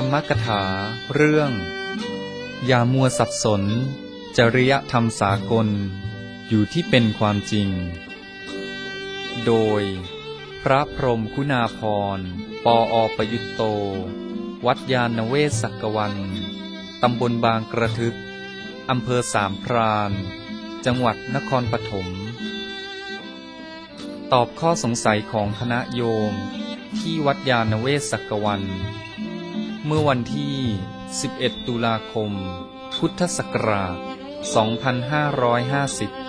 รมกถาเรื่องอย่ามัวสับสนจริยธรรมสากลอยู่ที่เป็นความจริงโดยพระพรหมคุณาภรณ์ปอประยุตโตวัดยานเวศสักวันตำบลบางกระทึกอำเภอสามพรานจังหวัดนครปฐมตอบข้อสงสัยของคณะโยมที่วัดยานเวศสักวันเมื่อวันที่ 11 ตุลาคม พุทธศักราช 2550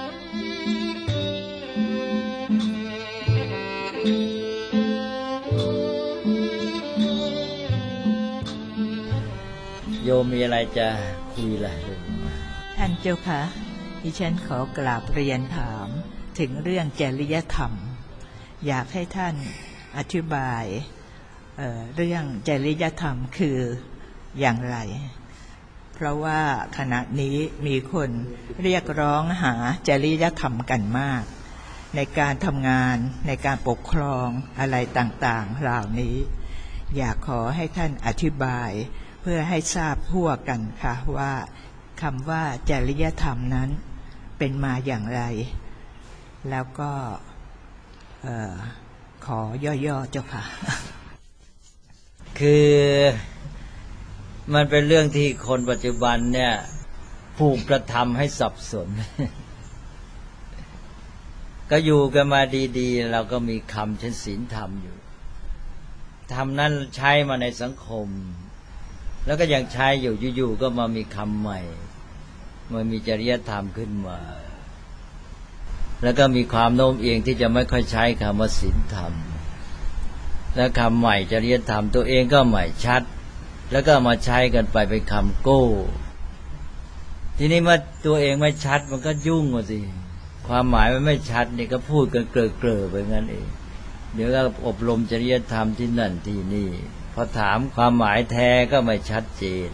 โยมมีอะไรจะคุยล่ะท่านเจ้าค่ะดิฉันขอกราบเรียนถามถึงเรื่องจริยธรรมอยากให้ท่านอธิบายเรื่องจริยธรรมคืออย่างไรเพราะว่าขณะนี้มีคนเรียกร้องหาจริยธรรมกันมากในการทำงานในการปกครองอะไรต่างๆเหล่านี้อยากขอให้ท่านอธิบายเพื่อให้ทราบทั่วกันค่ะว่าคำว่าจริยธรรมนั้นเป็นมาอย่างไรแล้วก็ขอย่อๆเจ้าค่ะคือมันเป็นเรื่องที่คนปัจจุบันเนี่ยผูกกระทำให้สับสน ก็อยู่กันมาดีๆเราก็มีคำเช่นศีลธรรมอยู่ธรรมนั้นใช้มาในสังคมแล้วก็ยังใช้อยู่ๆก็มามีคำใหม่มันมีจริยธรรมขึ้นมาแล้วก็มีความโน้มเอียงที่จะไม่ค่อยใช้คำว่าศีลธรรมและคำใหม่จริยธรรมตัวเองก็ใหม่ชัดแล้วก็มาใช้กันไปเป็นคำโก้ทีนี้เมื่อตัวเองไม่ชัดมันก็ยุ่งสิความหมายมันไม่ชัดนี่ก็พูดกันเกลอๆไปงั้นเองเดี๋ยวก็อบรมจริยธรรมที่นั่นที่นี่พอถามความหมายแท้ก็ไม่ชัดเจน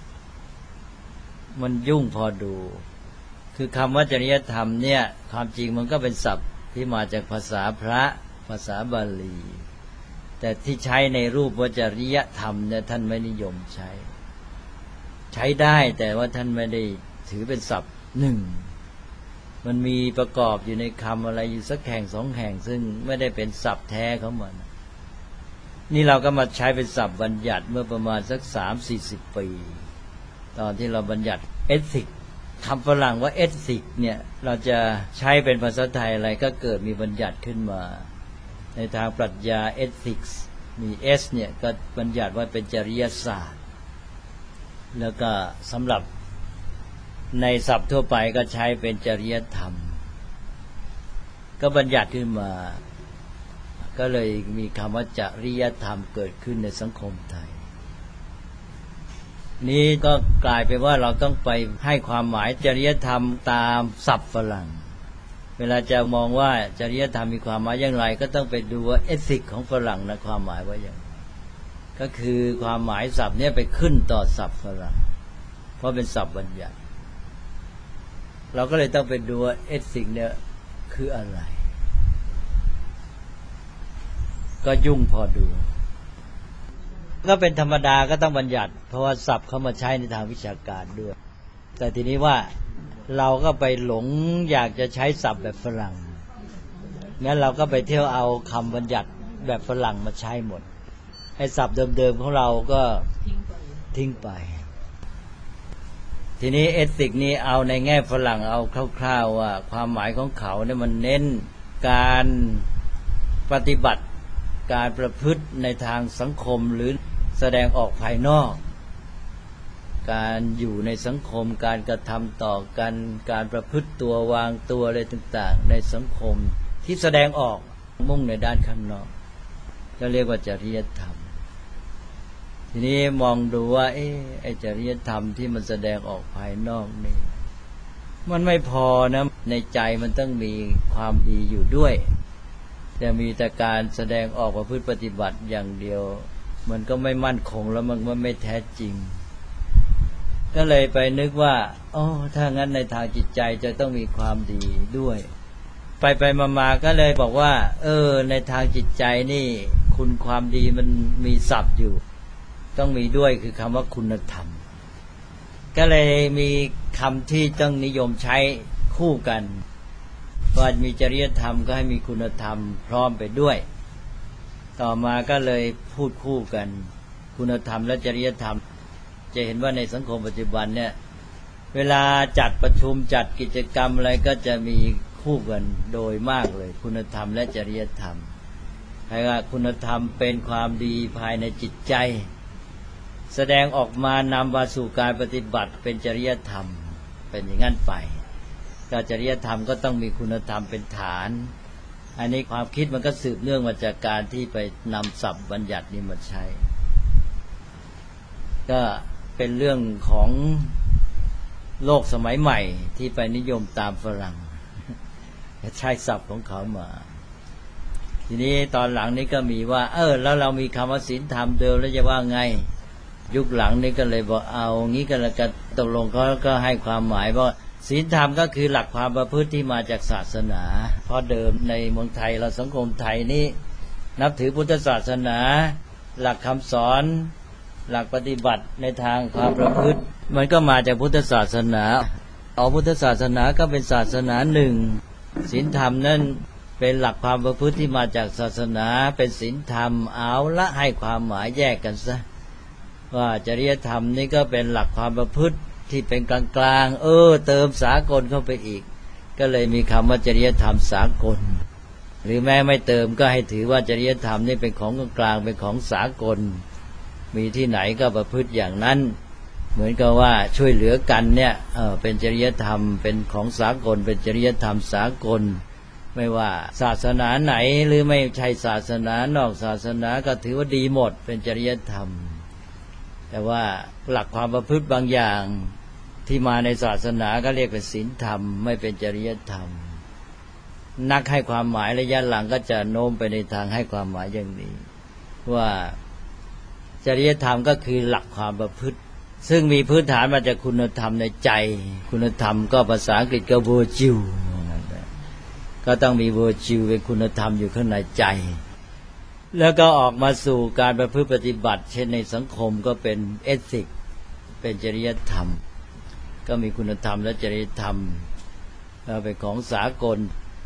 มันยุ่งพอดูคือคำว่าจริยธรรมเนี่ยความจริงมันก็เป็นศัพท์ที่มาจากภาษาพระภาษาบาลีแต่ที่ใช้ในรูปว่าจริยธรรมเนี่ยท่านไม่นิยมใช้ได้แต่ว่าท่านไม่ได้ถือเป็นศัพท์หนึ่งมันมีประกอบอยู่ในคำอะไรอยู่สักแห่งสองแห่งซึ่งไม่ได้เป็นศัพท์แท้ของมันนี่เราก็มาใช้เป็นศัพท์บัญญัติเมื่อประมาณสัก 30-40 ปีตอนที่เราบัญญัติเอทิกคำฝรั่งว่าเอทิกเนี่ยเราจะใช้เป็นภาษาไทยอะไรก็เกิดมีบัญญัติขึ้นมาในทางปรัชญาเอทิกส์มีเอสเนี่ยก็บัญญัติว่าเป็นจริยศาสตร์แล้วก็สำหรับในศัพท์ทั่วไปก็ใช้เป็นจริยธรรมก็บัญญัติขึ้นมาก็เลยมีคำว่าจริยธรรมเกิดขึ้นในสังคมไทยนี้ก็กลายเป็นว่าเราต้องไปให้ความหมายจริยธรรมตามศัพท์ฝรั่งเวลาจะมองว่าจริยธรรมมีความหมายอย่างไรก็ต้องไปดูว่าเอทิกของฝรั่งนะความหมายว่าอย่างไรก็คือความหมายศัพท์เนี่ยไปขึ้นต่อศัพท์ฝรั่งเพราะเป็นศัพท์บัญญัติเราก็เลยต้องไปดูว่าเอทิกเนี่ยคืออะไรก็ยุ่งพอดูก็เป็นธรรมดาก็ต้องบัญญัติเพราะว่าศัพท์เขามาใช้ในทางวิชาการด้วยแต่ทีนี้ว่าเราก็ไปหลงอยากจะใช้ศัพท์แบบฝรั่งงั้นเราก็ไปเที่ยวเอาคำบัญญัติแบบฝรั่งมาใช้หมดไอ้ศัพท์เดิมๆของเราก็ทิ้งไปทีนี้เอทิกนี้เอาในแง่ฝรั่งเอาคร่าวๆว่าความหมายของเขาเนี่ยมันเน้นการปฏิบัติการประพฤติในทางสังคมหรือแสดงออกภายนอกการอยู่ในสังคมการกระทำต่อกันการประพฤติตัววางตัวอะไรต่างๆในสังคมที่แสดงออกมุ่งในด้านข้างนอกก็เรียกว่าจริยธรรมทีนี้มองดูว่าไอ้จริยธรรมที่มันแสดงออกภายนอกนี่มันไม่พอนะในใจมันต้องมีความดีอยู่ด้วยจะมีแต่การแสดงออกประพฤติปฏิบัติอย่างเดียวมันก็ไม่มั่นคงแล้วมันไม่แท้จริงก็เลยไปนึกว่าถ้างั้นในทางจิตใจจะต้องมีความดีด้วยไปมาก็เลยบอกว่าในทางจิตใจนี่คุณความดีมันมีศัพท์อยู่ต้องมีด้วยคือคำว่าคุณธรรมก็เลยมีคำที่ต้องนิยมใช้คู่กันว่ามีจริยธรรมก็ให้มีคุณธรรมพร้อมไปด้วยต่อมาก็เลยพูดคู่กันคุณธรรมและจริยธรรมจะเห็นว่าในสังคมปัจจุบันเนี่ยเวลาจัดประชุมจัดกิจกรรมอะไรก็จะมีคู่กันโดยมากเลยคุณธรรมและจริยธรรมให้ว่าคุณธรรมเป็นความดีภายในจิตใจแสดงออกมานำมาสู่การปฏิบัติเป็นจริยธรรมเป็นอย่างนั้นไปก็จริยธรรมก็ต้องมีคุณธรรมเป็นฐานอันนี้ความคิดมันก็สืบเนื่องมาจากการที่ไปนำศัพท์บัญญัตินี้มาใช้ก็เป็นเรื่องของโลกสมัยใหม่ที่ไปนิยมตามฝรั่งใช้ศัพท์ของเขามาทีนี้ตอนหลังนี้ก็มีว่าแล้วเรามีคำว่าศีลธรรมเดิมแล้วจะว่าไงยุคหลังนี้ก็เลยบอกเอางี้ก็แล้วกันตกลงเขาก็ให้ความหมายว่าศีลธรรมก็คือหลักความประพฤติที่มาจากศาสนาเพราะเดิมในเมืองไทยเราสังคมไทยนี้นับถือพุทธศาสนาหลักคำสอนหลักปฏิบัติในทางความประพฤติมันก็มาจากพุทธศาสนาพุทธศาสนาก็เป็นศาสนาหนึ่งศีลธรรมนั่นเป็นหลักความประพฤติที่มาจากศาสนาเป็นศีลธรรมเอาละให้ความหมายแยกกันซะว่าจริยธรรมนี่ก็เป็นหลักความประพฤติที่เป็นกลางๆเติมสากลเข้าไปอีกก็เลยมีคำว่าจริยธรรมสากลหรือแม้ไม่เติมก็ให้ถือว่าจริยธรรมนี่เป็นของกลางๆเป็นของสากลมีที่ไหนก็ประพฤติอย่างนั้นเหมือนกับว่าช่วยเหลือกันเนี่ยเป็นจริยธรรมเป็นของสากลเป็นจริยธรรมสากลไม่ว่าศาสนาไหนหรือไม่ใช่ศาสนานอกศาสนาก็ถือว่าดีหมดเป็นจริยธรรมแต่ว่าหลักความประพฤติบางอย่างที่มาในศาสนาก็เรียกเป็นศีลธรรมไม่เป็นจริยธรรมนักให้ความหมายระยะหลังก็จะโน้มไปในทางให้ความหมายอย่างนี้ว่าจริยธรรมก็คือหลักความประพฤติซึ่งมีพื้นฐานมาจากคุณธรรมในใจคุณธรรมก็ภาษาอังกฤษก็ virtue ก็ต้องมี virtue เป็นคุณธรรมอยู่ข้างในใจแล้วก็ออกมาสู่การประพฤติปฏิบัติเช่นในสังคมก็เป็น ethics เป็นจริยธรรมก็มีคุณธรรมและจริยธรรมเป็นของสากล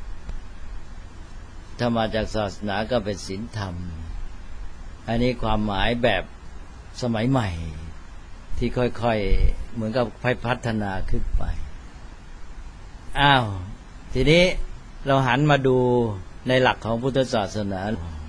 ถ้ามาจากศาสนาก็เป็นศีลธรรมอันนี้ความหมายแบบสมัยใหม่ที่ค่อยๆเหมือนกับพัฒนาขึ้นไปทีนี้เราหันมาดูในหลักของพุทธศาสนา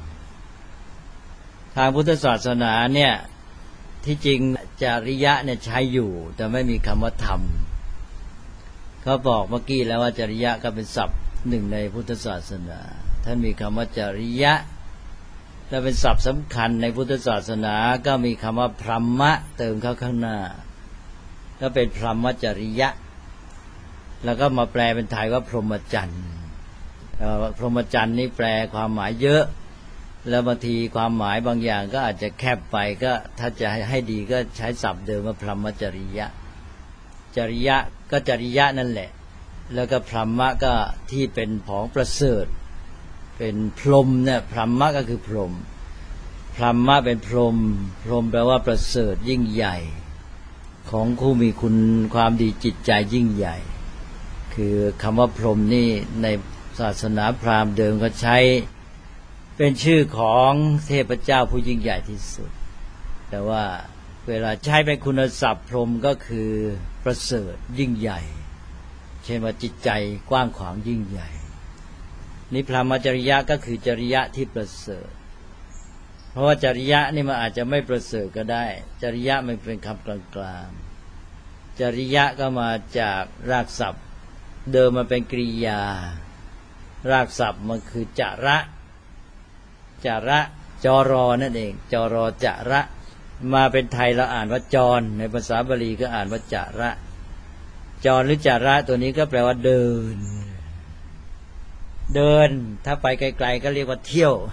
ทางพุทธศาสนาเนี่ยที่จริงจริยะเนี่ยใช้อยู่แต่ไม่มีคำว่าธรรมเขาบอกเมื่อกี้แล้วว่าจริยะก็เป็นศัพท์หนึ่งในพุทธศาสนาท่านมีคำว่าจริยะและเป็นศัพท์สำคัญในพุทธศาสนาก็มีคำว่าพรหมะเติมเข้าข้างหน้าก็เป็นพรหมจริยะแล้วก็มาแปลเป็นไทยว่าพรหมจรรย์พรหมจรรย์นี่แปลความหมายเยอะแล้วบางทีความหมายบางอย่างก็อาจจะแคบไปก็ถ้าจะให้ดีก็ใช้ศัพท์เดิมว่าพรหมจริยะจริยะก็จริยะนั่นแหละแล้วก็พรหมะก็ที่เป็นของประเสริฐเป็นพรหมเนี่ยพรหมะก็คือพรหมพรหมะเป็นพรหมพรหมแปลว่าประเสริฐยิ่งใหญ่ของผู้มีคุณความดีจิตใจยิ่งใหญ่คือคำว่าพรหมนี่ในศาสนาพราหมณ์เดิมก็ใช้เป็นชื่อของเทพเจ้าผู้ยิ่งใหญ่ที่สุดแต่ว่าเวลาใช้เป็นคุณศัพท์พรหมก็คือประเสริฐยิ่งใหญ่เช่นว่าจิตใจกว้างขวางยิ่งใหญ่นี่พรหมจริยะก็คือจริยะที่ประเสริฐเพราะว่าจริยะนี่มันอาจจะไม่ประเสริฐก็ได้จริยะมันเป็นคำกลางๆจริยะก็มาจากรากศัพท์เดิมมันเป็นกริยารากศัพท์มันคือจระจรนั่นเองจรจระมาเป็นไทยเราอ่านว่าจรในภาษาบาลีก็อ่านว่าจระจรหรือจระตัวนี้ก็แปลว่าเดินถ้าไปไกลๆก็เรียกว่าเที่ยว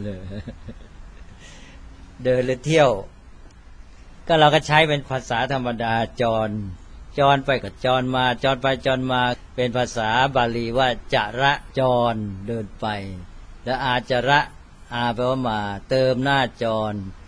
เดินหรือเที่ยวก็เราก็ใช้เป็นภาษาธรรมดาจรไปกับจรมาจรไปจรมาเป็นภาษาบาลีว่าจระจรเดินไปแล้วอาจระอาแปลว่ามาเติมหน้าจร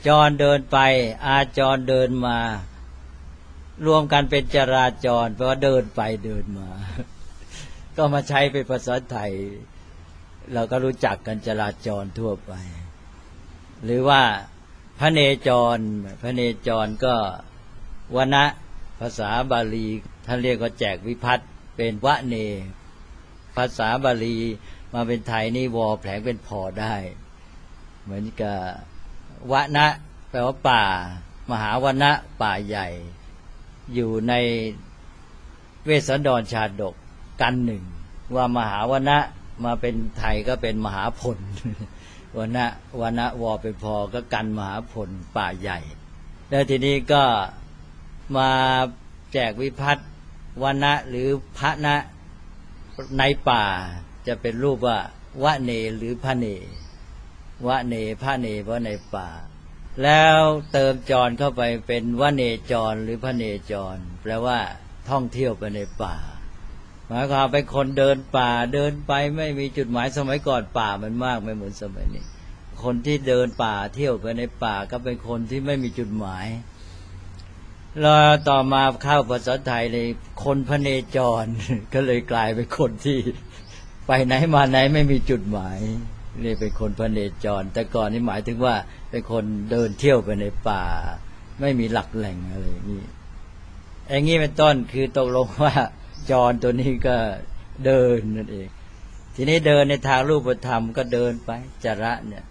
จรเดินไปอาจรเดินมารวมกันเป็นจราจรแปลว่าเดินไปเดินมา ก็มาใช้เป็นภาษาไทยเราก็รู้จักกันจราจรทั่วไปหรือว่าพระเนจรพระเนจรก็วนะภาษาบาลีท่านเรียกว่าแจกวิภัตเป็นวะเนภาษาบาลีมาเป็นไทยนี่วอแผลงเป็นพอได้เหมือนกับวนะแปลว่าป่ามหาวนะป่าใหญ่อยู่ในเวสสันดรชาดกกันหนึ่งว่ามหาวนะมาเป็นไทยก็เป็นมหาพลวนะวอเป็นพอก็กันมหาพลป่าใหญ่แล้วทีนี้ก็มาแจกวิภัตวนะหรือพระนะในป่าจะเป็นรูปว่าวะเนหรือพระเนวะเนพระเนเพราะในป่าแล้วเติมจรเข้าไปเป็นวะเนจรหรือพระเนจรแปลว่าท่องเที่ยวไปในป่าหมายความเป็นคนเดินป่าเดินไปไม่มีจุดหมายสมัยก่อนป่ามันมากไม่เหมือนสมัยนี้คนที่เดินป่าเที่ยวไปในป่าก็เป็นคนที่ไม่มีจุดหมายแล้วต่อมาเข้าภาษาไทยเลยคนพเนจร ก็เลยกลายเป็นคนที่ไปไหนมาไหนไม่มีจุดหมายนี่เป็นคนพเนจรแต่ก่อนนี่หมายถึงว่าเป็นคนเดินเที่ยวไปในป่าไม่มีหลักแหล่งอะไรอย่างนี้อย่างนี้เป็นต้นคือตกลงว่าจรตัวนี้ก็เดินนั่นเองทีนี้เดินในทางรูปธรรมก็เดินไปจระเนี่ย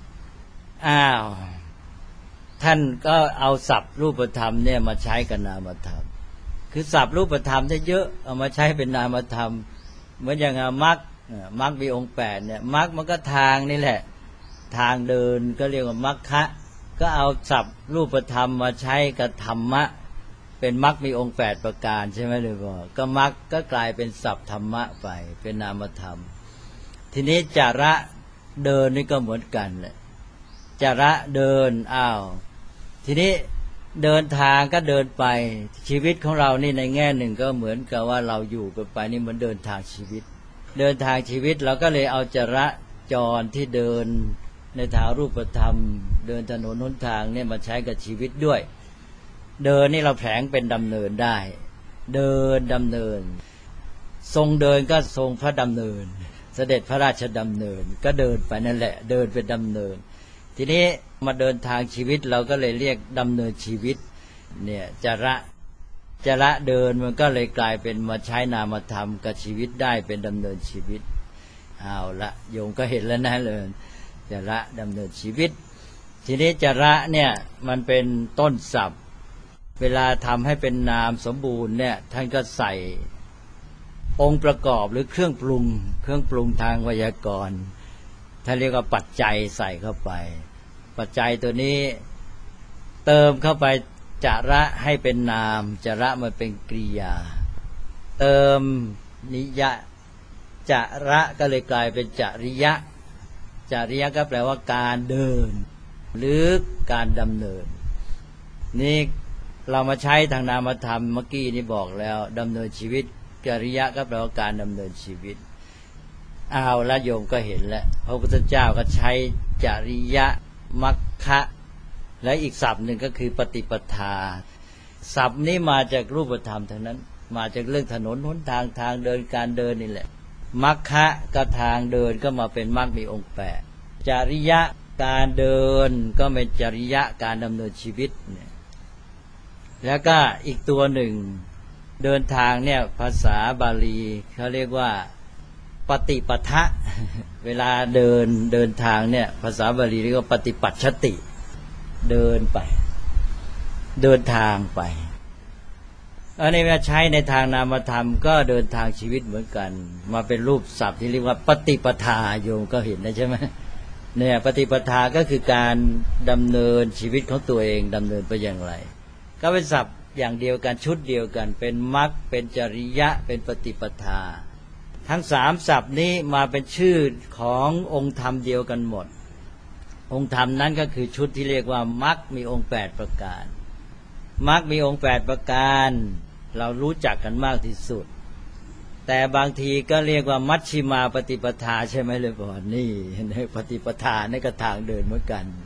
ท่านก็เอาศัพท์รูปธรรมเนี่ยมาใช้กับนามธรรมคือศัพท์รูปธรรมได้เยอะเอามาใช้เป็นนามธรรมเหมือนอย่างมรรคมีองค์8เนี่ยมรรคมันก็ทางนี่แหละทางเดินก็เรียกว่ามรรคะก็เอาศัพท์รูปธรรมมาใช้กับธรรมะเป็นมรรคมีองค์8ประการใช่ไหมเลยบอกก็มรรคก็กลายเป็นศัพท์ธรรมะไปเป็นนามธรรมทีนี้จาระเดินนี่ก็เหมือนกันแหละจาระเดินทีนี้เดินทางก็เดินไปชีวิตของเรานี่ในแง่หนึ่งก็เหมือนกับว่าเราอยู่กันไปนี่เหมือนเดินทางชีวิตเดินทางชีวิตเราก็เลยเอาจราจรที่เดินในทางรูปธรรมเดินถนนหนทางเนี่ยมาใช้กับชีวิตด้วยเดินนี่เราแผลงเป็นดำเนินได้เดินดำเนินทรงเดินก็ทรงพระดำเนินเสด็จพระราชดำเนินก็เดินไปนั่นแหละเดินเป็นดำเนินทีนี้มาเดินทางชีวิตเราก็เลยเรียกดำเนินชีวิตเนี่ยจระเดินมันก็เลยกลายเป็นมาใช้นามธรรมกับชีวิตได้เป็นดำเนินชีวิตเอาละโยมก็เห็นแล้วนะเลยจระดำเนินชีวิตทีนี้จระเนี่ยมันเป็นต้นศัพท์เวลาทำให้เป็นนามสมบูรณ์เนี่ยท่านก็ใส่องค์ประกอบหรือเครื่องปรุงทางไวยากรณ์ท่านเรียกว่าปัจจัยใส่เข้าไปปัจจัยตัวนี้เติมเข้าไปจระให้เป็นนามจระมันเป็นกริยาเติมนิยะจระก็เลยกลายเป็นจริยะก็แปลว่าการเดินหรือการดำเนินนี่เรามาใช้ทางนามธรรมเมื่อกี้นี้บอกแล้วดำเนินชีวิตจริยะก็แปลว่าการดำเนินชีวิตละโยมก็เห็นแล้วพระพุทธเจ้าก็ใช้จริยะมรรคะและอีกศัพท์หนึ่งก็คือปฏิปทาศัพท์นี้มาจากรูปธรรมทั้งนั้นมาจากเรื่องถนนหนทางทางเดินการเดินนี่แหละมรรคะก็ทางเดินก็มาเป็นมรรคมีองค์8จริยะการเดินก็เป็นจริยะการดำเนินชีวิตเนี่ยแล้วก็อีกตัวหนึ่งเดินทางเนี่ยภาษาบาลีเขาเรียกว่าปฏิปทะเวลาเดินทางเนี่ยภาษาบาลีเรียกว่าปฏิปัชชติเดินไปเดินทางไปอันนี้มาใช้ในทางนามธรรมก็เดินทางชีวิตเหมือนกันมาเป็นรูปศัพท์ที่เรียกว่าปฏิปทาโยมก็เห็นนะใช่ไหมเนี่ยปฏิปทาก็คือการดำเนินชีวิตของตัวเองดำเนินไปอย่างไรก็เป็นศัพท์อย่างเดียวกันชุดเดียวกันเป็นมรรคเป็นจริยะเป็นปฏิปทาทั้ง3ศัพท์นี้มาเป็นชื่อขององค์ธรรมเดียวกันหมดองค์ธรรมนั้นก็คือชุดที่เรียกว่ามรรคมีองค์8ประการมรรคมีองค์8ประการเรารู้จักกันมากที่สุดแต่บางทีก็เรียกว่ามัชฌิมาปฏิปทาใช่ไหมเลยก่อนนี่ปฏิปทาในกระทางเดินเหมือนกัน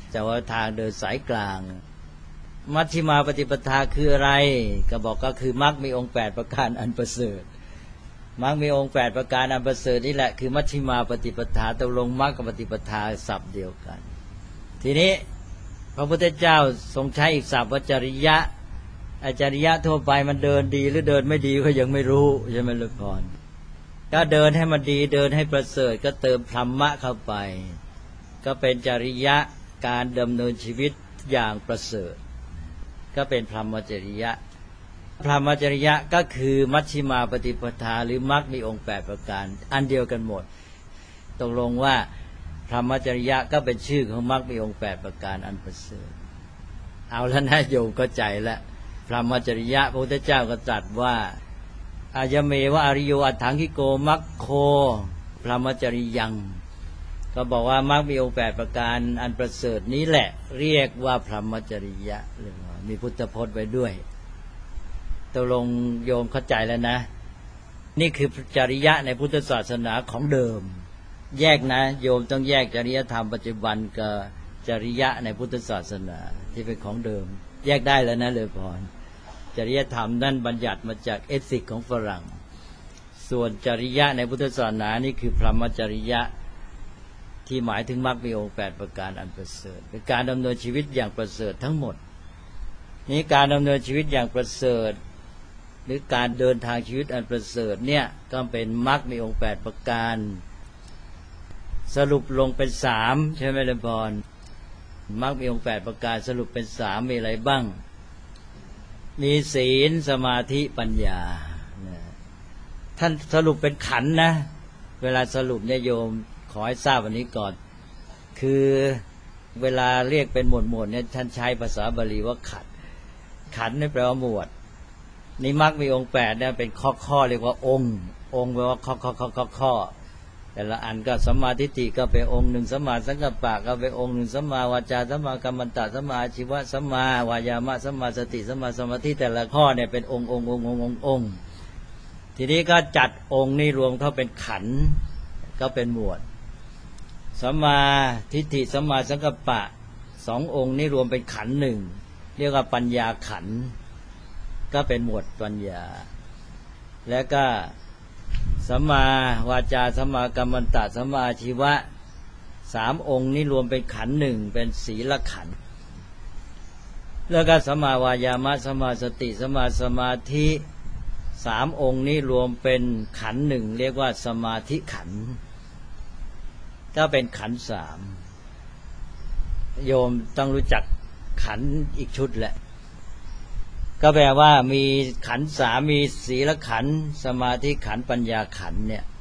จะว่าทางเดินสายกลางมัชฌิมาปฏิปทาคืออะไรก็บอกก็คือมรรคมีองค์8ประการอันประเสริฐมรรคมีองค์8ประการอันประเสริฐนี่แหละคือมัชฌิมาปฏิปทาตกลงมรรคกับปฏิปทาศัพท์เดียวกันทีนี้พระพุทธเจ้าทรงใช้อีกศัพท์ว่าจริยะจริยะทั่วไปมันเดินดีหรือเดินไม่ดีก็ยังไม่รู้ใช่ไหมลูกพรก็เดินให้มันดีเดินให้ประเสริฐก็เติมธรรมะเข้าไปก็เป็นจริยะการดำเนินชีวิตอย่างประเสริฐก็เป็นพรหมจริยะพรหมจริยะก็คือมัชฌิมาปฏิปทาหรือมรรคมีองค์8ประการอันเดียวกันหมดตกลงว่าพรหมจริยะก็เป็นชื่อของมรรคมีองค์8ประการอันประเสริฐเอาแล้วนะโยมเข้าใจแล้วพรหมจริยะพระพุทธเจ้าก็ตรัสว่าอายเมวะอริโยอัฏฐังคิโกมัคโคพรหมจริยังก็บอกว่ามรรคมีองค์8ประการอันประเสริฐนี้แหละเรียกว่าพรหมจริยะเลยมีพุทธพจน์ไว้ด้วยตกลงโยมเข้าใจแล้วนะนี่คือจริยะในพุทธศาสนาของเดิมแยกนะโยมต้องแยกจริยธรรมปัจจุบันกับจริยะในพุทธศาสนาที่เป็นของเดิมแยกได้แล้วนะเลยพรจริยธรรมนั่นบัญญัติมาจากเอธิกของฝรั่งส่วนจริยะในพุทธศาสนานี่คือพรหมจริยะที่หมายถึงมรรคมีองค์8ประการอันประเสริฐเป็นการดำเนินชีวิตอย่างประเสริฐทั้งหมดนี้การดำเนินชีวิตอย่างประเสริฐหรือการเดินทางชีวิตอันประเสริฐเนี่ยก็เป็นมรรคมีองค์8ประการสรุปลงเป็น3ใช่ไหมล่ะพรมรรคมีองค์8ประการสรุปเป็น3มีอะไรบ้างมีศีลสมาธิปัญญาท่านสรุปเป็นขันธ์นะเวลาสรุปเนี่ยโยมขอให้ทราบวันนี้ก่อนคือเวลาเรียกเป็นหมวดเนี่ยท่านใช้ภาษาบาลีว่าขันธ์ขันธ์นี่แปลว่าหมวดนี่มรรคมีองค์8เนี่ยเป็นข้อเรียกว่าองค์แปลว่าข้อแต่ละอันก็สัมมาทิฏฐิก็เป็นองค์หนึ่งสัมมาสังกัปปะก็เป็นองค์หนึ่งสัมมาวาจาสัมมากัมมันตะสัมมาอาชีวะสัมมาวายามะสัมมาสติสัมมาสมาธิแต่ละข้อเนี่ยเป็นองค์ทีนี้ก็จัดองค์นี้รวมเข้าเป็นขันธ์ก็เป็นหมวดสัมมาทิฏฐิสัมมาสังกัปปะ2องค์นี้รวมเป็นขันธ์หนึ่งเรียกว่าปัญญาขันธ์ก็เป็นหมวดปัญญาแล้วก็สัมมาวาจาสัมมากัมมันตะสัมมาอาชีวะ3องค์นี้รวมเป็นขันธ์หนึ่งเป็นศีลขันธ์แล้วก็สัมมาวายามะสัมมาสติสัมมาสมาธิ3องค์นี้รวมเป็นขันธ์หนึ่งเรียกว่าสมาธิขันธ์ก็เป็นขันธ์3โยมต้องรู้จักขันธ์อีกชุดแหละก็แปลว่ามีขันธ์3มีศีลขันธ์สมาธิขันธ์ปัญญาขันธ์เนี่ย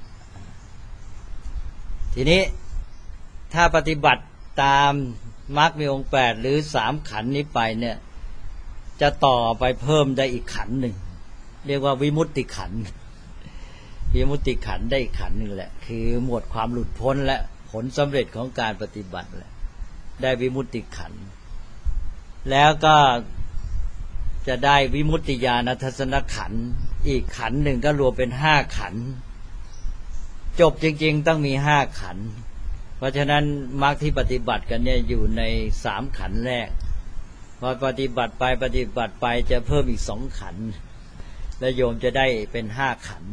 ทีนี้ถ้าปฏิบัติตามมรรคมีองค์8หรือ3ขันธ์นี้ไปเนี่ยจะต่อไปเพิ่มได้อีกขันธ์หนึ่งเรียกว่าวิมุตติขันธ์วิมุตติขันธ์ได้อีกขันธ์นึงแหละคือหมวดความหลุดพ้นและผลสำเร็จของการปฏิบัติแหละได้วิมุตติขันธ์แล้วก็จะได้วิมุตติญาณทัศนขันธ์อีกขันธ์หนึ่งก็รวมเป็น5ขันธ์จบจริงๆต้องมี5ขันธ์เพราะฉะนั้นมรรคที่ปฏิบัติกันเนี่ยอยู่ใน3ขันธ์แรกพอปฏิบัติไปจะเพิ่มอีก2ขันธ์และโยมจะได้เป็น5ขันธ์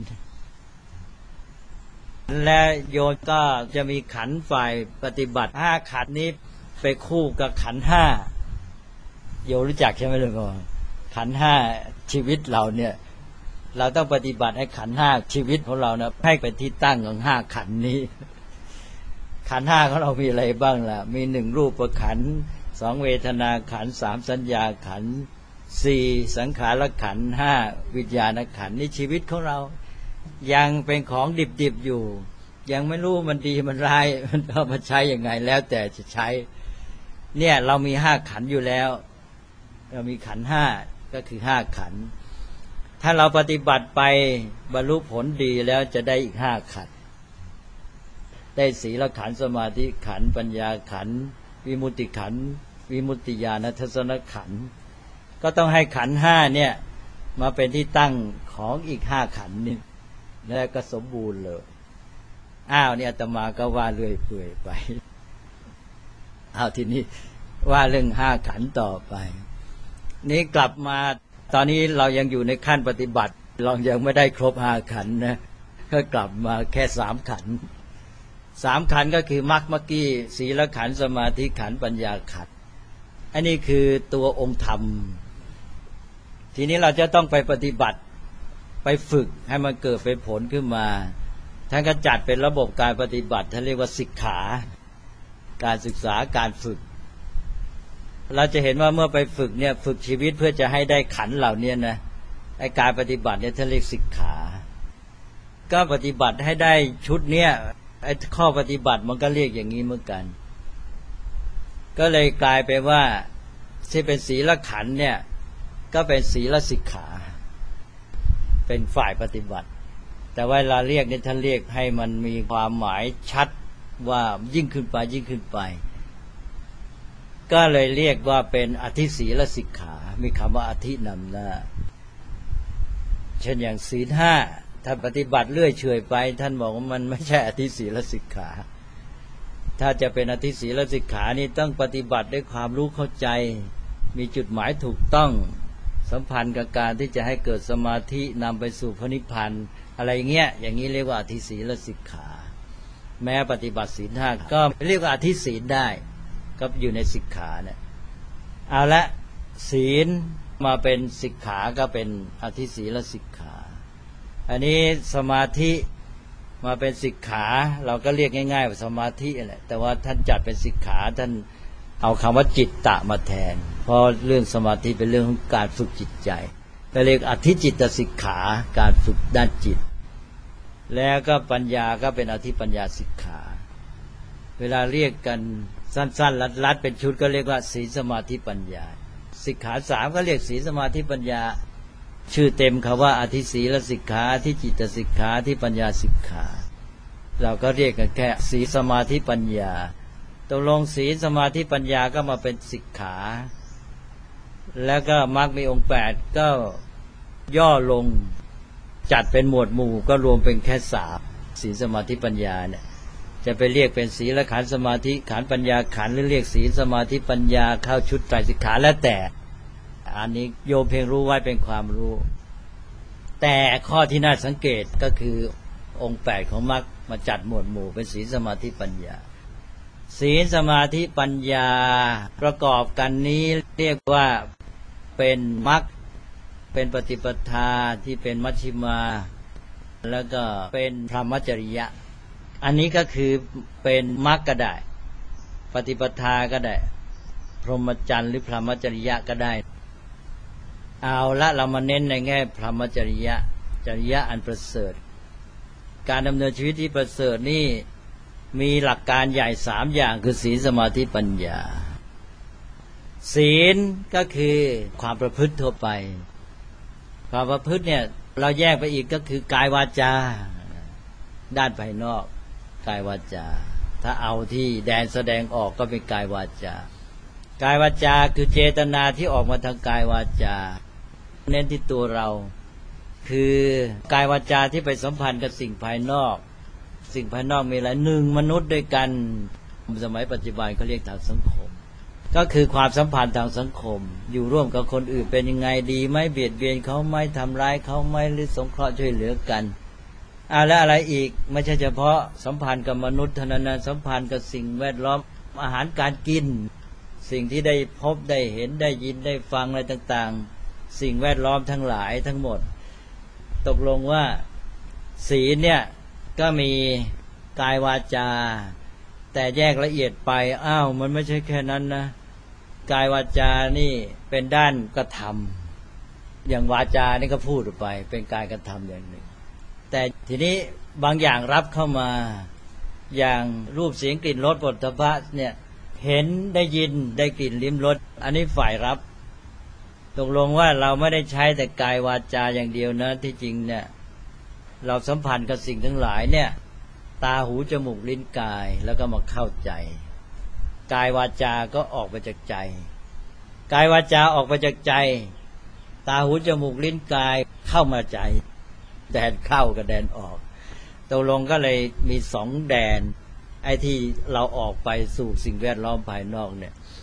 และโยมก็จะมีขันธ์ฝ่ายปฏิบัติ5ขันธ์นี้ไปคู่กับขันธ์5โยมรู้จักใช่ไหมล่ะพ่อขันธ์5ชีวิตเราเนี่ยเราต้องปฏิบัติให้ขันธ์5ชีวิตของเรานะให้เป็นที่ตั้งของ5ขันธ์นี้ขันธ์5ของเรามีอะไรบ้างล่ะมี1รูปขันธ์2เวทนาขันธ์3สัญญาขันธ์4สังขารขันธ์5วิญญาณขันธ์นี่ชีวิตของเรายังเป็นของดิบๆอยู่ยังไม่รู้มันดีมันร้ายมันเอามาใช้ยังไงแล้วแต่จะใช้เนี่ยเรามี5ขันธ์อยู่แล้วเรามีขันธ์5ก็คือ5ขันธ์ถ้าเราปฏิบัติไปบรรลุผลดีแล้วจะได้อีก5ขันธ์ได้ศีลขันธ์สมาธิขันธ์ปัญญาขันธ์วิมุตติขันธ์วิมุตติญาณทัศนขันธ์ก็ต้องให้ขันธ์5เนี่ยมาเป็นที่ตั้งของอีก5ขันธ์นี่แล้วก็สมบูรณ์เลยเนี่ยอาตมาก็ว่าเรื่อยเปื่อยไปทีนี้ว่าเรื่องห้าขันธ์ต่อไปนี้กลับมาตอนนี้เรายังอยู่ในขั้นปฏิบัติเรายังไม่ได้ครบห้าขันธ์นะก็กลับมาแค่สามขันธ์สามขันธ์ก็คือมรรคเมื่อกี้ศีลขันธ์สมาธิขันธ์ปัญญาขันธ์อันนี้คือตัวองค์ธรรมทีนี้เราจะต้องไปปฏิบัติไปฝึกให้มันเกิดเป็นผลขึ้นมาท่านก็จัดเป็นระบบการปฏิบัติท่านเรียกว่าสิกขาการศึกษาการฝึกเราจะเห็นว่าเมื่อไปฝึกเนี่ยฝึกชีวิตเพื่อจะให้ได้ขันธ์เหล่านี้นะไอ้การปฏิบัติเนี่ยท่านเรียกสิกขาก็ปฏิบัติให้ได้ชุดเนี้ยไอ้ข้อปฏิบัติมันก็เรียกอย่างนี้เหมือนกันก็เลยกลายเป็นว่าที่เป็นศีลขันธ์เนี่ยก็เป็นศีลสิกขาเป็นฝ่ายปฏิบัติแต่เวลาเรียกเนี่ยท่านเรียกให้มันมีความหมายชัดว่ายิ่งขึ้นไปยิ่งขึ้นไปก็เลยเรียกว่าเป็นอธิศีลสิกขามีคำว่าอธินำหน้าเช่นอย่างศีลห้าถ้าปฏิบัติเลื่อยเฉยไปท่านบอกว่ามันไม่ใช่อธิศีลสิกขาถ้าจะเป็นอธิศีลสิกขานี่ต้องปฏิบัติด้วยความรู้เข้าใจมีจุดหมายถูกต้องสัมพันธ์กับการที่จะให้เกิดสมาธินำไปสู่พระนิพพานอะไรเงี้ยอย่างนี้เรียกว่าอธิศีลสิกขาแม้ปฏิบัติศีลห้าก็เรียกว่าอธิศีลได้ก็อยู่ในสิกขาเนี่ยเอาละศีลมาเป็นสิกขาก็เป็นอธิศีลสิกขาอันนี้สมาธิมาเป็นสิกขาเราก็เรียกง่ายๆว่าสมาธิแหละแต่ว่าท่านจัดเป็นสิกขาท่านเอาคำว่าจิตตะมาแทนเพราะเรื่องสมาธิเป็นเรื่องของการฝึกจิตใจก็เรียกอธิจิตสิกขาการฝึกด้านจิตแล้วก็ปัญญาก็เป็นอธิปัญญาสิกขาเวลาเรียกกันสั้นๆลัดๆเป็นชุดก็เรียกว่าศีลสมาธิปัญญาสิกขาสามก็เรียกศีลสมาธิปัญญาชื่อเต็มคำว่าอธิศีลสิกขาอธิจิตสิกขาอธิปัญญาสิกขาเราก็เรียกกันแค่ศีลสมาธิปัญญาตกลงศีลสมาธิปัญญาก็มาเป็นสิกขาแล้วก็มรรคมีองค์8ก็ย่อลงจัดเป็นหมวดหมู่ก็รวมเป็นแค่3ศีลสมาธิปัญญาเนี่ยจะไปเรียกเป็นศีลขันธ์สมาธิขันธ์ปัญญาขันธ์หรือเรียกศีลสมาธิปัญญาเข้าชุดไตรสิกขาแล้วแต่อันนี้โยมเพียงรู้ไว้เป็นความรู้แต่ข้อที่น่าสังเกตก็คือองค์8ของมรรคมาจัดหมวดหมู่เป็นศีลสมาธิปัญญาศีลสมาธิปัญญาประกอบกันนี้เรียกว่าเป็นมรรคเป็นปฏิปทาที่เป็นมัชฌิมาแล้วก็เป็นพรหมจริยะอันนี้ก็คือเป็นมรรคก็ได้ปฏิปทาก็ได้พรหมจรรย์หรือพรหมจริยะก็ได้เอาละเรามาเน้นในแง่พรหมจริยะจริยะอันประเสริฐการดำเนินชีวิตที่ประเสริฐนี่มีหลักการใหญ่3อย่างคือศีลสมาธิปัญญาศีลก็คือความประพฤติทั่วไปความประพฤติเนี่ยเราแยกไปอีกก็คือกายวาจาด้านภายนอกกายวาจาถ้าเอาที่แดนแสดงออกก็เป็นกายวาจากายวาจาคือเจตนาที่ออกมาทางกายวาจาเน้นที่ตัวเราคือกายวาจาที่ไปสัมพันธ์กับสิ่งภายนอกสิ่งภายนอกมีอะไรหนึ่งมนุษย์ด้วยกันสมัยปัจจุบันเขาเรียกทางสังคมก็คือความสัมพันธ์ทางสังคมอยู่ร่วมกับคนอื่นเป็นยังไงดีไหมเบียดเบียนเขาไหมทำร้ายเขาไหมหรือสงเคราะห์ช่วยเหลือกันแล้วอะไรอีกไม่ใช่เฉพาะสัมพันธ์กับมนุษย์เท่านั้นสัมพันธ์กับสิ่งแวดล้อมอาหารการกินสิ่งที่ได้พบได้เห็นได้ยินได้ฟังอะไรต่างๆสิ่งแวดล้อมทั้งหลายทั้งหมดตกลงว่าศีลเนี่ยก็มีกายวาจาแต่แยกละเอียดไปมันไม่ใช่แค่นั้นนะกายวาจานี่เป็นด้านกระทำอย่างวาจานี่ก็พูดออกไปเป็นการกระทำอย่างหนึ่งแต่ทีนี้บางอย่างรับเข้ามาอย่างรูปเสียงกลิ่นรสโผฏฐัพพะเนี่ยเห็นได้ยินได้กลิ่นลิ้มรสอันนี้ฝ่ายรับตกลงว่าเราไม่ได้ใช้แต่กายวาจาอย่างเดียวนะที่จริงเนี่ยเราสัมพันธ์กับสิ่งทั้งหลายเนี่ยตาหูจมูกลิ้นกายแล้วก็มาเข้าใจกายวาจาก็ออกไปจากใจกายวาจาออกไปจากใจตาหูจมูกลิ้นกายเข้ามาใจแดนเข้ากับแดนออกตกลงก็เลยมี2แดนไอ้ที่เราออกไปสู่สิ่งแวดล้อมภายนอกเนี่ย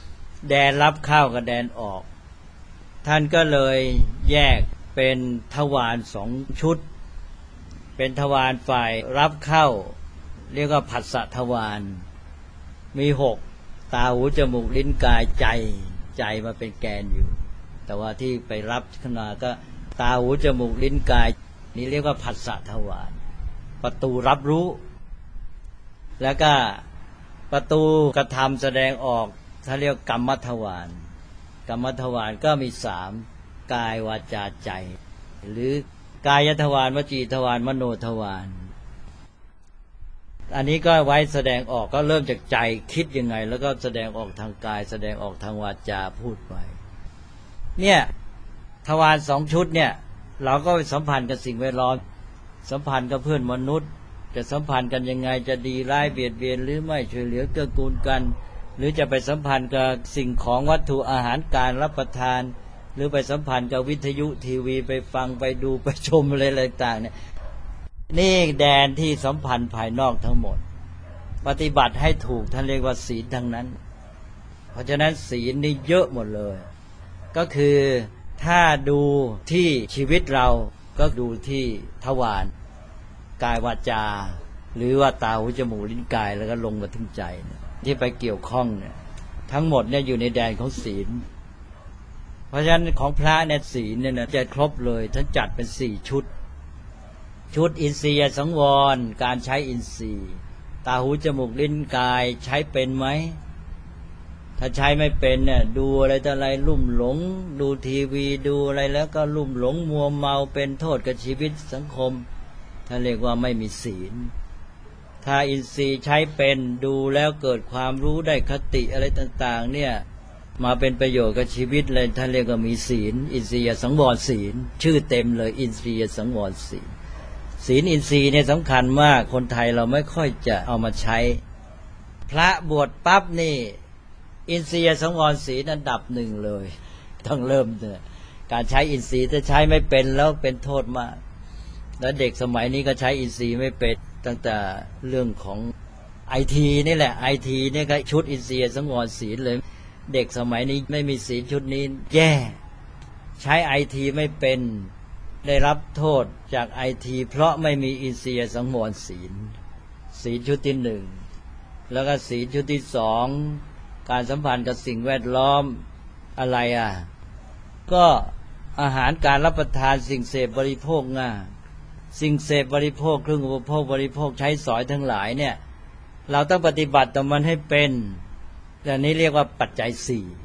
แดนรับเข้ากับแดนออกท่านก็เลยแยกเป็นทวาร2 ชุดเป็นทวารฝ่ายรับเข้าเรียกว่าผัสสะทวารมี6ตาหูจมูกลิ้นกายใจมาเป็นแกนอยู่แต่ว่าที่ไปรับขึ้นมาก็ตาหูจมูกลิ้นกายนี่เรียกว่าผัสสะทวารประตูรับรู้แล้วก็ประตูกระทำแสดงออกถ้าเรียกกรรมทวารกรรมทวารก็มี3กายวาจาใจหรือกายทวารวจีทวารมโนทวารอันนี้ก็ไว้แสดงออกก็เริ่มจากใจคิดยังไงแล้วก็แสดงออกทางกายแสดงออกทางวาจาพูดไปเนี่ยทวาร2 ชุดเนี่ยเราก็ไปสัมพันธ์กับสิ่งแวดล้อมสัมพันธ์กับเพื่อนมนุษย์จะสัมพันธ์กันยังไงจะดีร้ายเบียดเบียนหรือไม่ช่วยเหลือเกื้อกูลกันหรือจะไปสัมพันธ์กับสิ่งของวัตถุอาหารการรับประทานหรือไปสัมพันธ์กับวิทยุทีวีไปฟังไปดูไปชมอะไรต่างๆเนี่ยนี่แดนที่สัมพันธ์ภายนอกทั้งหมดปฏิบัติให้ถูกท่านเรียกว่าศีลทั้งนั้นเพราะฉะนั้นศีลนี่เยอะหมดเลยก็คือถ้าดูที่ชีวิตเราก็ดูที่ทวารกายวาจาหรือว่าตาหูจมูกลิ้นกายแล้วก็ลงมาถึงใจที่ไปเกี่ยวข้องเนี่ยทั้งหมดเนี่ยอยู่ในแดนของศีลเพราะฉะนั้นของพระเนี่ยศีลเนี่ยจะครบเลยท่านจัดเป็น4 ชุดอินทรีย์สังวรการใช้อินทรีย์ตาหูจมูกลิ้นกายใช้เป็นไหมถ้าใช้ไม่เป็นเนี่ยดูอะไรต่ออะไรลุ่มหลงดูทีวีดูอะไรแล้วก็ลุ่มหลงมัวเมาเป็นโทษกับชีวิตสังคมท่านเรียกว่าไม่มีศีลถ้าอินทรีย์ใช้เป็นดูแล้วเกิดความรู้ได้คติอะไรต่างๆเนี่ยมาเป็นประโยชน์กับชีวิตเลยท่านเรียกว่ามีศีลอินทรีย์สังวรศีลชื่อเต็มเลยอินทรีย์สังวรศีลศีลอินทรีย์เนี่ยสำคัญมากคนไทยเราไม่ค่อยจะเอามาใช้พระบวชปั๊บนี่อินทรีย์สังวรศีลอันดับ1เลยต้องเริ่มเนี่ยการใช้อินทรีย์ถ้าใช้ไม่เป็นแล้วเป็นโทษมากแล้วเด็กสมัยนี้ก็ใช้อินทรีย์ไม่เป็นตั้งแต่เรื่องของITนี่แหละITเนี่ยก็ชุดอินทรีย์สังวรศีลเลยเด็กสมัยนี้ไม่มีศีลชุดนี้แย่ใช้ IT ไม่เป็นได้รับโทษจาก IT เพราะไม่มีอินทรีย์สังวรศีลชุดที่1แล้วก็ศีลชุดที่2การสัมพันธ์กับสิ่งแวดล้อมอะไรก็อาหารการรับประทานสิ่งเสพบริโภคสิ่งเสพบริโภคเครื่องอุปโภคบริโภคใช้สอยทั้งหลายเนี่ยเราต้องปฏิบัติต่อมันให้เป็นอย่างนี้เรียกว่าปัจจัย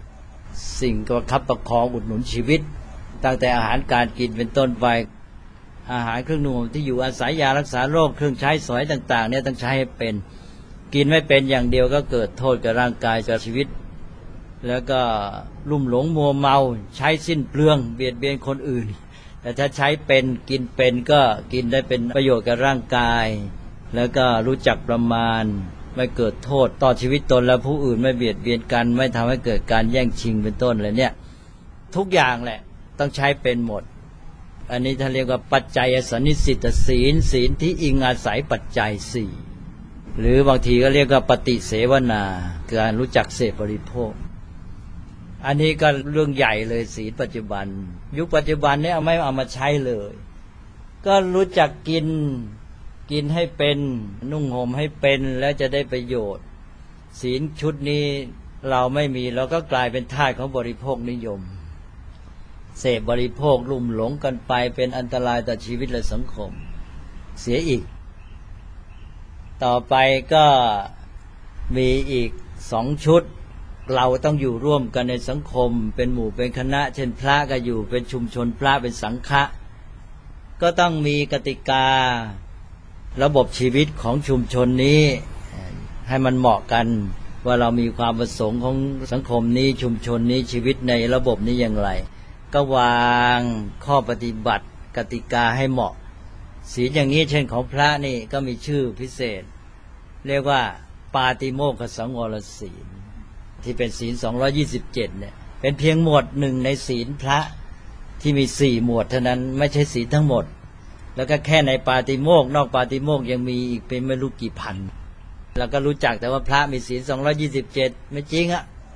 4สิ่งประคับประคองอุดหนุนชีวิตตั้งแต่อาหารการกินเป็นต้นไปอาหารเครื่องนุ่งที่อยู่อาศัยยารักษาโรคเครื่องใช้สอยต่างๆเนี่ยต้องใช้ให้เป็นกินไม่เป็นอย่างเดียวก็เกิดโทษกับร่างกายกับชีวิตแล้วก็ลุ่มหลงมัวเมาใช้สิ้นเปลืองเบียดเบียนคนอื่นแต่ถ้าใช้เป็นกินเป็นก็กินได้เป็นประโยชน์กับร่างกายแล้วก็รู้จักประมาณไม่เกิดโทษต่อชีวิตตนและผู้อื่นไม่เบียดเบียนกันไม่ทำให้เกิดการแย่งชิงเป็นต้นอะไรเนี่ยทุกอย่างแหละต้องใช้เป็นหมดอันนี้ท่านเรียกว่าปัจจัยสันนิสิตศีลที่อิงอาศัยปัจจัย4หรือบางทีก็เรียกว่าปฏิเสวนาการรู้จักเสพบริโภคอันนี้ก็เรื่องใหญ่เลยศีลปัจจุบันยุคปัจจุบันเนี่ยไม่เอามาใช้เลยก็รู้จักกินให้เป็นนุ่งห่มให้เป็นแล้วจะได้ประโยชน์ศีลชุดนี้เราไม่มีเราก็กลายเป็นทาสของบริโภคนิยมเสพบริโภคลุ่มหลงกันไปเป็นอันตรายต่อชีวิตและสังคมเสียอีกต่อไปก็มีอีก2 ชุดเราต้องอยู่ร่วมกันในสังคมเป็นหมู่เป็นคณะเช่นพระก็อยู่เป็นชุมชนพระเป็นสังฆะก็ต้องมีกติการะบบชีวิตของชุมชนนี้ให้มันเหมาะกันว่าเรามีความประสงค์ของสังคมนี้ชุมชนนี้ชีวิตในระบบนี้อย่างไรก็วางข้อปฏิบัติกติกาให้เหมาะศีลอย่างนี้เช่นของพระนี่ก็มีชื่อพิเศษเรียกว่าปาติโมกขสังวรศีลที่เป็นศีล227เนี่ยเป็นเพียงหมวด1ในศีลพระที่มี4หมวดเท่านั้นไม่ใช่ศีลทั้งหมดแล้วก็แค่ในปาติโมกข์นอกปาติโมกข์ยังมีอีกเป็นไม่รู้กี่พันแล้วก็รู้จักแต่ว่าพระมีศีล227ไม่จริง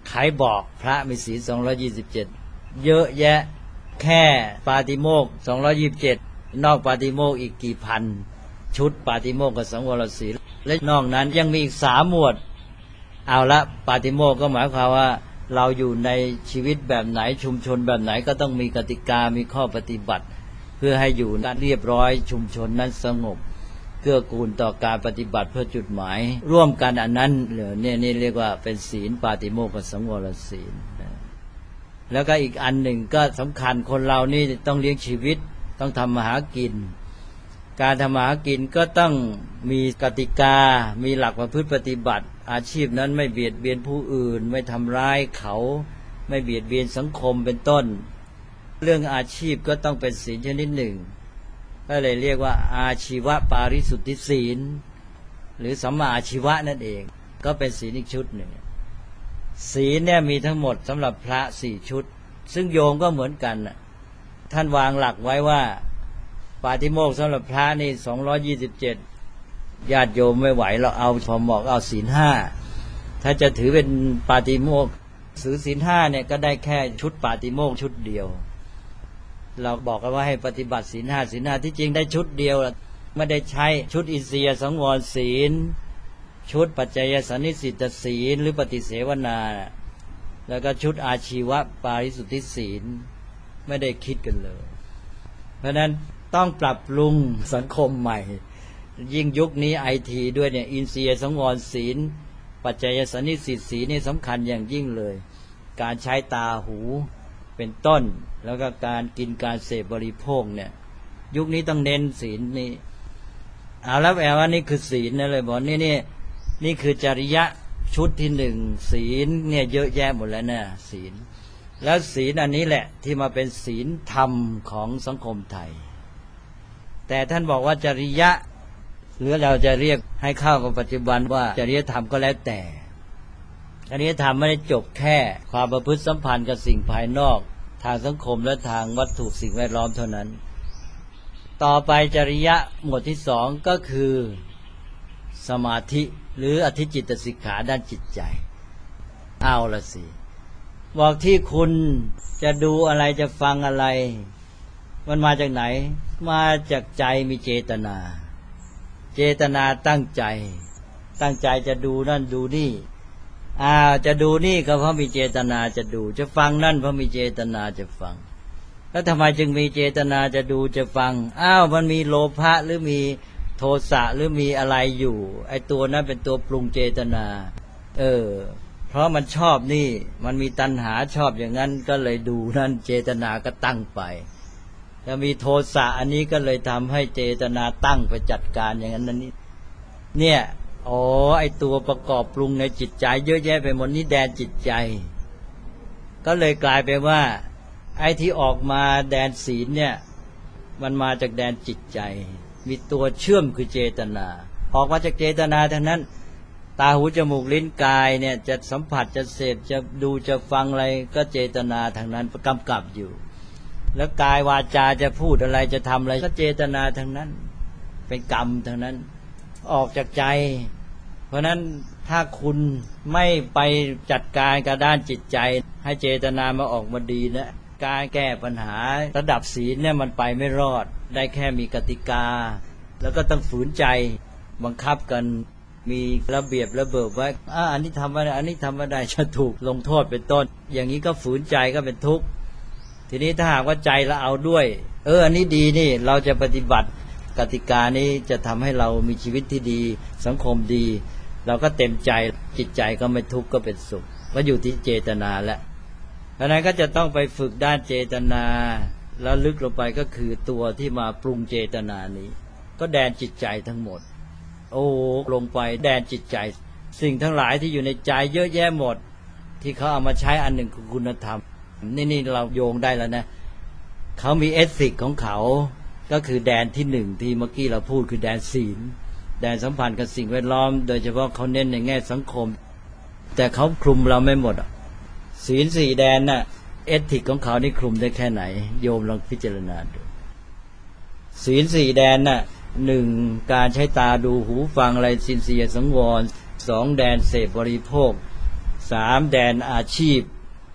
ใครบอกพระมีศีล227เยอะแยะแค่ปาติโมกข์227นอกปาติโมกข์อีกกี่พันชุดปาติโมกข์กับสังวรศีลและนอกนั้นยังมีอีก3หมวดเอาละปาติโมกข์ก็หมายความว่าเราอยู่ในชีวิตแบบไหนชุมชนแบบไหนก็ต้องมีกติกามีข้อปฏิบัติเพื่อให้อยู่นั้นเรียบร้อยชุมชนนั้นสงบเกื้อกูลต่อการปฏิบัติเพื่อจุดหมายร่วมกันอันนั้นเนี่ยนี่เรียกว่าเป็นศีลปาติโมกข์กับสังวรศีลแล้วก็อีกอันหนึ่งก็สำคัญคนเรานี่ต้องเลี้ยงชีวิตต้องทำมาหากินการทำมาหากินก็ต้องมีกติกามีหลักประพฤติปฏิบัติอาชีพนั้นไม่เบียดเบียนผู้อื่นไม่ทำร้ายเขาไม่เบียดเบียนสังคมเป็นต้นเรื่องอาชีพก็ต้องเป็นศีลชนิดหนึ่งก็เลยเรียกว่าอาชีวปาริสุทธิศีลหรือสัมมาอาชีวะนั่นเองก็เป็นศีลอีกชุดหนึ่งศีลเนี่ยมีทั้งหมดสำหรับพระ4ชุดซึ่งโยมก็เหมือนกันท่านวางหลักไว้ว่าปาติโมกข์สำหรับพระนี่227ญาติโยมไม่ไหวเราเอาพอบอกเอาศีล5ถ้าจะถือเป็นปาติโมกข์ถือศีล5เนี่ยก็ได้แค่ชุดปาติโมกข์ชุดเดียวเราบอกกันว่าให้ปฏิบัติศีล5ที่จริงได้ชุดเดียวไม่ได้ใช้ชุดอินทรียสังวรศีลชุดปัจจัยสันนิสิตศีลหรือปฏิเสวนาแล้วก็ชุดอาชีวปาริสุทธิศีลไม่ได้คิดกันเลยเพราะนั้นต้องปรับปรุงสังคมใหม่ยิ่งยุคนี้ITด้วยเนี่ยอินทรียสังวรศีลปัจจัยสันนิสิตศีลนี่สำคัญอย่างยิ่งเลยการใช้ตาหูเป็นต้นแล้วก็การกินการเสพบริโภคเนี่ยยุคนี้ต้องเน้นศีลนี่เอาแล้วแปลว่านี่คือศีลนะเลยบอกนี่คือจริยะชุดที่1ศีลเนี่ยเยอะแยะหมดแล้วนะศีลแล้วศีลอันนี้แหละที่มาเป็นศีลธรรมของสังคมไทยแต่ท่านบอกว่าจริยะหรือเราจะเรียกให้เข้ากับปัจจุบันว่าจริยธรรมก็แล้วแต่จริยธรรมไม่ได้จบแค่ความประพฤติสัมพันธ์กับสิ่งภายนอกทางสังคมและทางวัตถุสิ่งแวดล้อมเท่านั้นต่อไปจริยะหมวดที่2ก็คือสมาธิหรืออธิจิตสิกขาด้านจิตใจเอาละสิบอกที่คุณจะดูอะไรจะฟังอะไรมันมาจากไหนมาจากใจมีเจตนาตั้งใจจะดูนั่นดูนี่จะดูนี่ก็เพราะมีเจตนาจะดูจะฟังนั่นเพราะมีเจตนาจะฟังแล้วทำไมจึงมีเจตนาจะดูจะฟังมันมีโลภะหรือมีโทสะหรือมีอะไรอยู่ไอ้ตัวนั้นเป็นตัวปรุงเจตนาเพราะมันชอบนี่มันมีตัณหาชอบอย่างนั้นก็เลยดูนั่นเจตนาก็ตั้งไปถ้ามีโทสะอันนี้ก็เลยทำให้เจตนาตั้งไปจัดการอย่างนั้นนั่นนี่เนี่ยไอ้ตัวประกอบปรุงในจิตใจเยอะแยะไปหมดนี่แดนจิตใจก็เลยกลายเป็นว่าไอ้ที่ออกมาแดนศีลเนี่ยมันมาจากแดนจิตใจมีตัวเชื่อมคือเจตนาออกมาจากเจตนาทั้งนั้นตาหูจมูกลิ้นกายเนี่ยจะสัมผัสจะเสพจะดูจะฟังอะไรก็เจตนาทั้งนั้นกำกับอยู่แล้วกายวาจาจะพูดอะไรจะทำอะไรก็เจตนาทั้งนั้นเป็นกรรมทั้งนั้นออกจากใจเพราะนั้นถ้าคุณไม่ไปจัดการกับด้านจิตใจให้เจตนามาออกมาดีนะการแก้ปัญหาระดับศีลเนี่ยมันไปไม่รอดได้แค่มีกติกาแล้วก็ต้องฝืนใจบังคับกันมีระเบียบระเบิดไว้อันนี้ทำไม่ได้อันนี้ทำไม่ได้จะถูกลงโทษเป็นต้นอย่างนี้ก็ฝืนใจก็เป็นทุกข์ทีนี้ถ้าหากว่าใจเราเอาด้วยอันนี้ดีนี่เราจะปฏิบัติกติกานี้จะทำให้เรามีชีวิตที่ดีสังคมดีเราก็เต็มใจจิตใจก็ไม่ทุกข์ก็เป็นสุขก็อยู่ที่เจตนาแล้วเพราะนั้นก็จะต้องไปฝึกด้านเจตนาแล้วลึกลงไปก็คือตัวที่มาปรุงเจตนานี้ก็แดนจิตใจทั้งหมดลงไปแดนจิตใจสิ่งทั้งหลายที่อยู่ในใจเยอะแยะหมดที่เขาเอามาใช้อันหนึ่งคือคุณธรรมนี่เราโยงได้แล้วนะเขามีเอทิกของเขาก็คือแดนที่1ที่เมื่อกี้เราพูดคือแดนศีลแดนสัมพันธ์กับสิ่งแวดล้อมโดยเฉพาะเขาเน้นในแง่สังคมแต่เขาคลุมเราไม่หมดศีล4แดนน่ะเอทิกของเขานี่คลุมได้แค่ไหนโยมลองพิจารณาดูศีล4แดนน่ะ1การใช้ตาดูหูฟังอะไรสินเสียสังวร2แดนเสพบริโภค 3 แดนอาชีพ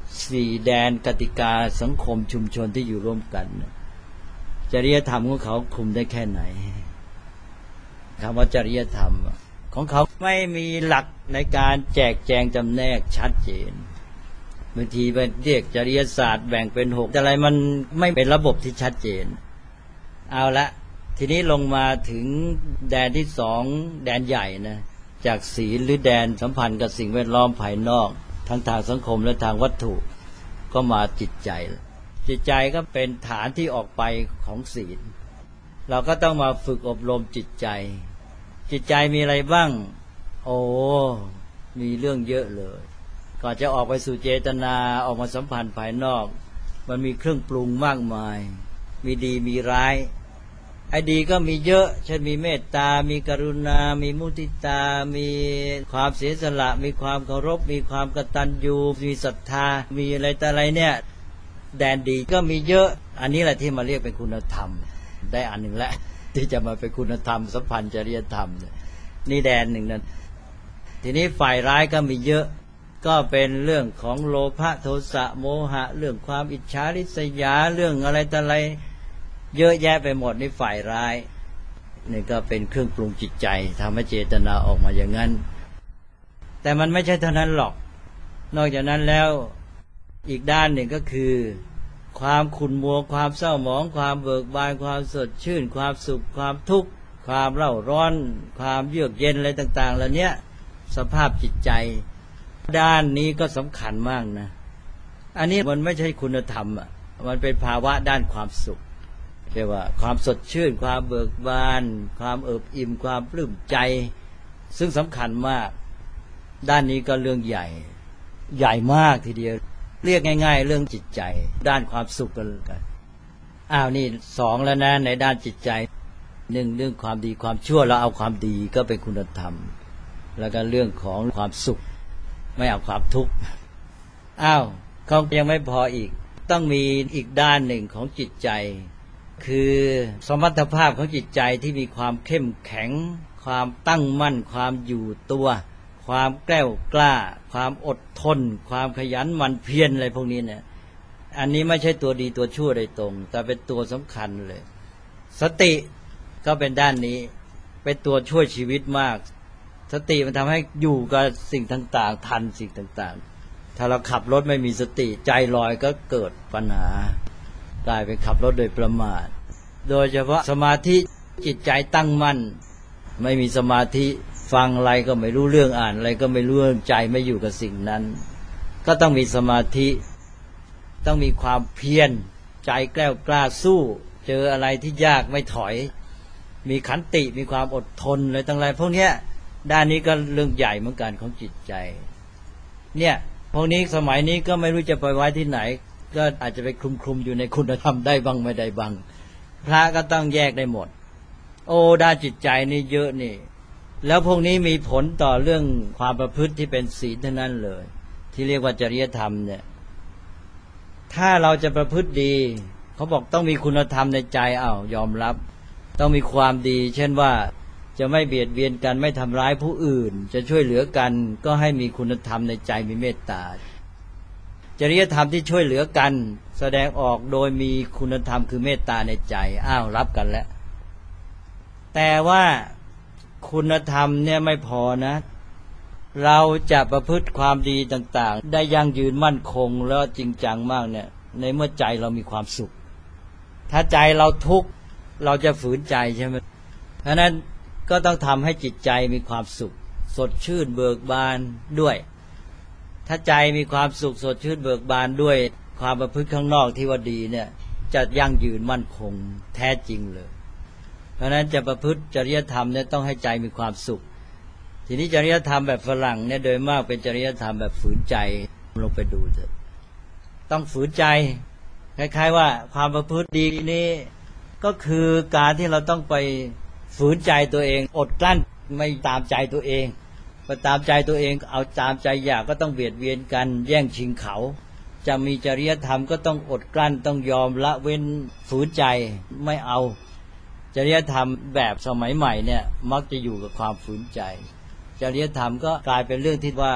4 แดนกติกาสังคมชุมชนที่อยู่ร่วมกันจริยธรรมของเขาคุมได้แค่ไหนคำว่าจริยธรรมของเขาไม่มีหลักในการแจกแจงจำแนกชัดเจนบางทีเป็นเรียกจริยศาสตร์แบ่งเป็น6อะไรมันไม่เป็นระบบที่ชัดเจนเอาละทีนี้ลงมาถึงแดนที่2แดนใหญ่นะจากศีลหรือแดนสัมพันธ์กับสิ่งแวดล้อมภายนอกทั้งทางสังคมและทางวัตถุก็มาจิตใจจิตใจก็เป็นฐานที่ออกไปของศีลเราก็ต้องมาฝึกอบรมจิตใจจิตใจมีอะไรบ้างโอ้มีเรื่องเยอะเลยก่อนจะออกไปสู่เจตนาออกมาสัมพันธ์ภายนอกมันมีเครื่องปรุงมากมายมีดีมีร้ายไอ้ดีก็มีเยอะเช่นมีเมตตามีกรุณามีมุทิตามีความเสียสละมีความเคารพมีความกตัญญูมีศรัทธามีอะไรแต่อะไรเนี่ยแดนดีก็มีเยอะอันนี้แหละที่มาเรียกเป็นคุณธรรมได้อันหนึ่งแล้วที่จะมาเป็นคุณธรรมสัมพันธ์จริยธรรมนี่แดนหนึ่งนั้นทีนี้ฝ่ายร้ายก็มีเยอะก็เป็นเรื่องของโลภะโทสะโมหะเรื่องความอิจฉาริษยาเรื่องอะไรต่ออะไรเยอะแยะไปหมดนี่ฝ่ายร้ายนี่ก็เป็นเครื่องปรุงจิตใจทำให้เจตนาออกมาอย่างนั้นแต่มันไม่ใช่เท่านั้นหรอกนอกจากนั้นแล้วอีกด้านหนึ่งก็คือความขุ่นมัวความเศร้าหมองความเบิกบานความสดชื่นความสุขความทุกข์ความเร่าร้อนความเยือกเย็นอะไรต่างๆเหล่านี้สภาพจิตใจด้านนี้ก็สำคัญมากนะอันนี้มันไม่ใช่คุณธรรมอ่ะมันเป็นภาวะด้านความสุขเรียกว่าความสดชื่นความเบิกบานความเอิบอิ่มความปลื้มใจซึ่งสำคัญมากด้านนี้ก็เรื่องใหญ่ใหญ่มากทีเดียวเรียกง่ายๆเรื่องจิตใจด้านความสุขกันนี่2แล้วนะในด้านจิตใจ1เรื่องความดีความชั่วเราเอาความดีก็เป็นคุณธรรมแล้วก็เรื่องของความสุขไม่เอาความทุกข์เขายังไม่พออีกต้องมีอีกด้านหนึ่งของจิตใจคือสมรรถภาพของจิตใจที่มีความเข้มแข็งความตั้งมั่นความอยู่ตัวความแกล้วกล้าความอดทนความขยันหมั่นเพียรอะไรพวกนี้เนี่ยอันนี้ไม่ใช่ตัวดีตัวชั่วโดยตรงแต่เป็นตัวสำคัญเลยสติก็เป็นด้านนี้เป็นตัวช่วยชีวิตมากสติมันทำให้อยู่กับสิ่งต่างๆทันสิ่งต่างๆถ้าเราขับรถไม่มีสติใจลอยก็เกิดปัญหากลายเป็นขับรถโดยประมาทโดยเฉพาะสมาธิจิตใจตั้งมั่นไม่มีสมาธิฟังอะไรก็ไม่รู้เรื่องอ่านอะไรก็ไม่รู้เรื่องใจไม่อยู่กับสิ่งนั้นก็ต้องมีสมาธิต้องมีความเพียรใจแกล้วกล้าสู้เจออะไรที่ยากไม่ถอยมีขันติมีความอดทนอะไรต่างๆพวกนี้ด้านนี้ก็เรื่องใหญ่เหมือนกันของจิตใจเนี่ยพวกนี้สมัยนี้ก็ไม่รู้จะไปไว้ที่ไหนก็อาจจะไปคลุมอยู่ในคุณธรรมได้บ้างไม่ได้บ้างพระก็ต้องแยกได้หมดด้านจิตใจนี่เยอะนี่แล้วพวกนี้มีผลต่อเรื่องความประพฤติที่เป็นศีลเท่านั้นเลยที่เรียกว่าจริยธรรมเนี่ยถ้าเราจะประพฤติดีเขาบอกต้องมีคุณธรรมในใจยอมรับต้องมีความดีเช่นว่าจะไม่เบียดเบียนกันไม่ทำร้ายผู้อื่นจะช่วยเหลือกันก็ให้มีคุณธรรมในใจมีเมตตาจริยธรรมที่ช่วยเหลือกันแสดงออกโดยมีคุณธรรมคือเมตตาในใจรับกันแล้วแต่ว่าคุณธรรมเนี่ยไม่พอนะเราจะประพฤติความดีต่างๆได้ยั่งยืนมั่นคงแล้วจริงจังมากเนี่ยในเมื่อใจเรามีความสุขถ้าใจเราทุกข์เราจะฝืนใจใช่ไหมเพราะนั้นก็ต้องทำให้จิตใจมีความสุขสดชื่นเบิกบานด้วยถ้าใจมีความสุขสดชื่นเบิกบานด้วยความประพฤติข้างนอกที่ว่าดีเนี่ยจะยั่งยืนมั่นคงแท้จริงเลยเพราะนั้นจะประพฤติจริยธรรมเนี่ยต้องให้ใจมีความสุขทีนี้จริยธรรมแบบฝรั่งเนี่ยโดยมากเป็นจริยธรรมแบบฝืนใจลงไปดูเถอะต้องฝืนใจคล้ายๆว่าความประพฤติดีนี้ก็คือการที่เราต้องไปฝืนใจตัวเองอดกลั้นไม่ตามใจตัวเองไปตามใจตัวเองเอาตามใจอยากก็ต้องเบียดเบียนกันแย่งชิงเขาจะมีจริยธรรมก็ต้องอดกลั้นต้องยอมละเว้นฝืนใจไม่เอาจริยธรรมแบบสมัยใหม่เนี่ยมักจะอยู่กับความฝืนใจจริยธรรมก็กลายเป็นเรื่องที่ว่า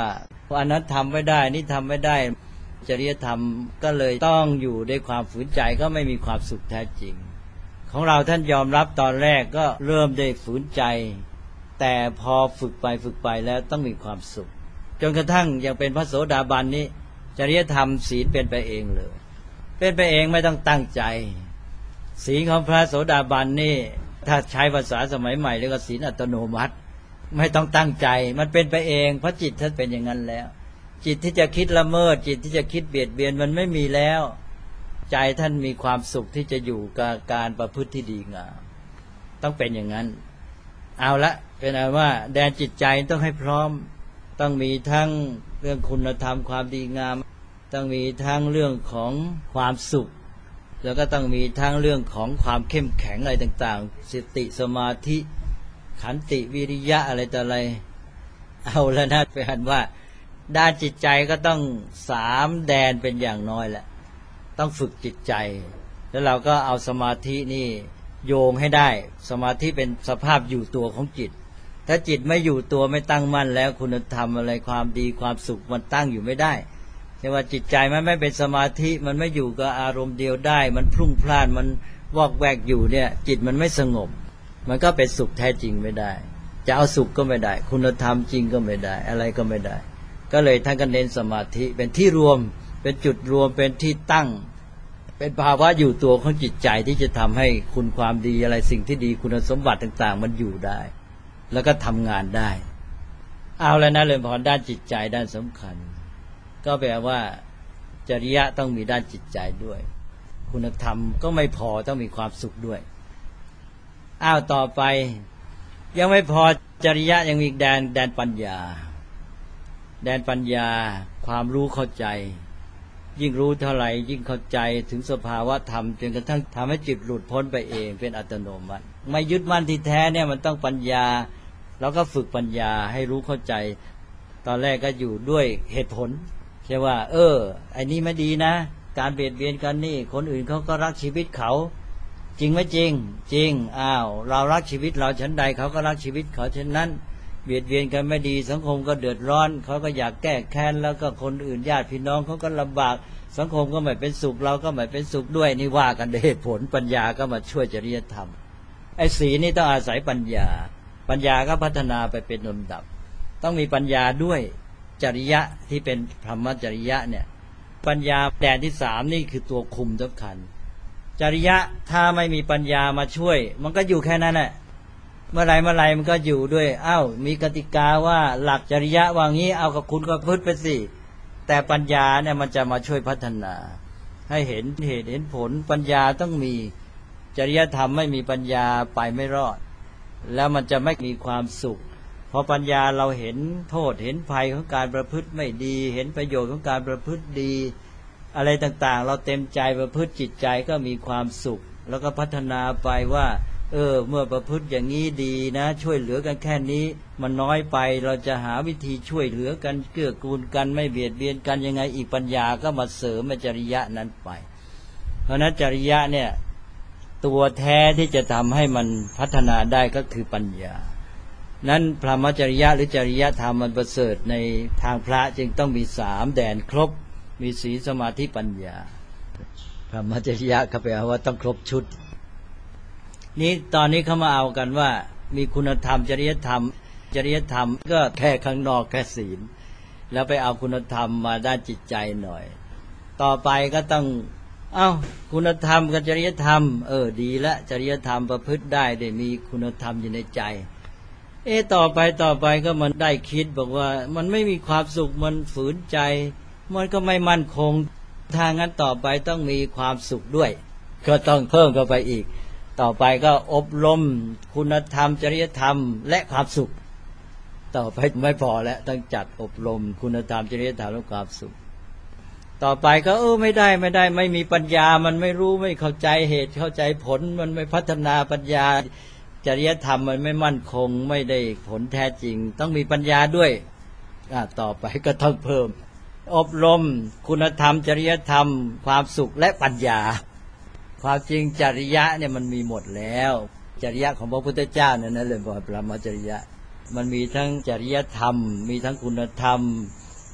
อันนั้นทำไม่ได้นี่ทำไม่ได้จริยธรรมก็เลยต้องอยู่ด้วยความฝืนใจก็ไม่มีความสุขแท้จริงของเราท่านยอมรับตอนแรกก็เริ่มได้ฝืนใจแต่พอฝึกไปแล้วต้องมีความสุขจนกระทั่งยังเป็นพระโสดาบันนี้จริยธรรมศีลเป็นไปเองเลยเป็นไปเองไม่ต้องตั้งใจศีลของพระโสดาบันนี่ถ้าใช้ภาษาสมัยใหม่เรียกว่าศีลอัตโนมัติไม่ต้องตั้งใจมันเป็นไปเองเพราะจิตท่านเป็นอย่างนั้นแล้วจิตที่จะคิดละเมิดจิตที่จะคิดเบียดเบียนมันไม่มีแล้วใจท่านมีความสุขที่จะอยู่กับการประพฤติที่ดีงามต้องเป็นอย่างนั้นเอาละเป็นอันว่าแดนจิตใจต้องให้พร้อมต้องมีทั้งเรื่องคุณธรรมความดีงามต้องมีทั้งเรื่องของความสุขแล้วก็ต้องมีทั้งเรื่องของความเข้มแข็งอะไรต่างๆสติสมาธิขันติวิริยะอะไรต่ออะไรเอาแล้วนะเป็นอันว่าด้านจิตใจก็ต้อง3 แดนเป็นอย่างน้อยแหละต้องฝึกจิตใจแล้วเราก็เอาสมาธินี่โยงให้ได้สมาธิเป็นสภาพอยู่ตัวของจิตถ้าจิตไม่อยู่ตัวไม่ตั้งมั่นแล้วคุณธรรมอะไรความดีความสุขมันตั้งอยู่ไม่ได้ใช่ว่าจิตใจมันไม่เป็นสมาธิมันไม่อยู่กับอารมณ์เดียวได้มันพลุ่งพล่านมันวอกแวกอยู่เนี่ยจิตมันไม่สงบมันก็เป็นสุขแท้จริงไม่ได้จะเอาสุขก็ไม่ได้คุณธรรมจริงก็ไม่ได้อะไรก็ไม่ได้ก็เลยท่านก็เน้นสมาธิเป็นที่รวมเป็นจุดรวมเป็นที่ตั้งเป็นภาวะอยู่ตัวของจิตใจที่จะทำให้คุณความดีอะไรสิ่งที่ดีคุณสมบัติต่างๆมันอยู่ได้แล้วก็ทำงานได้เอาแล้วนะเรื่องพรด้านจิตใจด้านสำคัญก็แปลว่าจริยะต้องมีด้านจิตใจด้วยคุณธรรมก็ไม่พอต้องมีความสุขด้วยต่อไปยังไม่พอจริยะยังมีแดนปัญญาแดนปัญญาความรู้เข้าใจยิ่งรู้เท่าไหร่ยิ่งเข้าใจถึงสภาวะธรรมจนกระทั่งทำให้จิตหลุดพ้นไปเองเป็นอัตโนมัติไม่ยึดมั่นที่แท้เนี่ยมันต้องปัญญาแล้วก็ฝึกปัญญาให้รู้เข้าใจตอนแรกก็อยู่ด้วยเหตุผลใช่ว่าไอ้นี่ไม่ดีนะการเบียดเบียนกันนี่คนอื่นเขาก็รักชีวิตเขาจริงไหมจริงจริงเรารักชีวิตเราฉันใดเขาก็รักชีวิตเขาเช่นนั้นเบียดเบียนกันไม่ดีสังคมก็เดือดร้อนเขาก็อยากแก้แค้นแล้วก็คนอื่นญาติพี่น้องเขาก็ลำบากสังคมก็ไม่เป็นสุขเราก็ไม่เป็นสุขด้วยนี่ว่ากันด้วยเหตุผลปัญญาก็มาช่วยจริยธรรมไอ้ศีลนี่ต้องอาศัยปัญญาก็พัฒนาไปเป็นลำดับต้องมีปัญญาด้วยจริยะที่เป็นพรหมจริยะเนี่ยปัญญาแดนที่3นี่คือตัวคุมสำคัญจริยะถ้าไม่มีปัญญามาช่วยมันก็อยู่แค่นั้นแหละเมื่อไรมันก็อยู่ด้วยมีกติกาว่าหลักจริยะว่างี้เอากับคุณก็พึ่งไปสิแต่ปัญญาเนี่ยมันจะมาช่วยพัฒนาให้เห็นเหตุเห็นผลปัญญาต้องมีจริยธรรมไม่มีปัญญาไปไม่รอดแล้วมันจะไม่มีความสุขพอปัญญาเราเห็นโทษเห็นภัยของการประพฤติไม่ดีเห็นประโยชน์ของการประพฤติดีอะไรต่างๆเราเต็มใจประพฤติจิตใจก็มีความสุขแล้วก็พัฒนาไปว่าเมื่อประพฤติอย่างนี้ดีนะช่วยเหลือกันแค่นี้มันน้อยไปเราจะหาวิธีช่วยเหลือกันเกื้อกูลกันไม่เบียดเบียนกันยังไงอีกปัญญาก็มาเสริมจริยะนั้นไปเพราะนั้นจริยะเนี่ยตัวแท้ที่จะทำให้มันพัฒนาได้ก็คือปัญญานั้นพรหมจริยะหรือจริยธรรมมันประเสริฐในทางพระจึงต้องมี3 แดนครบมีศีลสมาธิปัญญาพรหมจริยะก็แปลว่าต้องครบชุดนี้ตอนนี้เขามาเอากันว่ามีคุณธรรมจริยธรรมก็แค่ข้างนอกแค่ศีลแล้วไปเอาคุณธรรมมาด้านจิตใจหน่อยต่อไปก็ต้องคุณธรรมกับจริยธรรมดีละจริยธรรมประพฤติได้มีคุณธรรมอยู่ในใจต่อไปก็มันได้คิดบอกว่ามันไม่มีความสุขมันฝืนใจมันก็ไม่มั่นคงถ้างั้นต่อไปต้องมีความสุขด้วยก็ต้องเพิ่มเข้าไปอีกต่อไปก็อบรมคุณธรรมจริยธรรมและความสุขต่อไปไม่พอแล้วต้องจัดอบรมคุณธรรมจริยธรรมและความสุขต่อไปก็ไม่ได้ไม่มีปัญญามันไม่รู้ไม่เข้าใจเหตุเข้าใจผลมันไม่พัฒนาปัญญาจริยธรรมมันไม่มั่นคงไม่ได้ผลแท้จริงต้องมีปัญญาด้วยต่อไปก็ต้องเพิ่มอบรมคุณธรรมจริยธรรมความสุขและปัญญาความจริงจริยะเนี่ยมันมีหมดแล้วจริยะของพระพุทธเจ้าเนี่ยนะเรื่องพรหมจริยะมันมีทั้งจริยธรรมมีทั้งคุณธรรม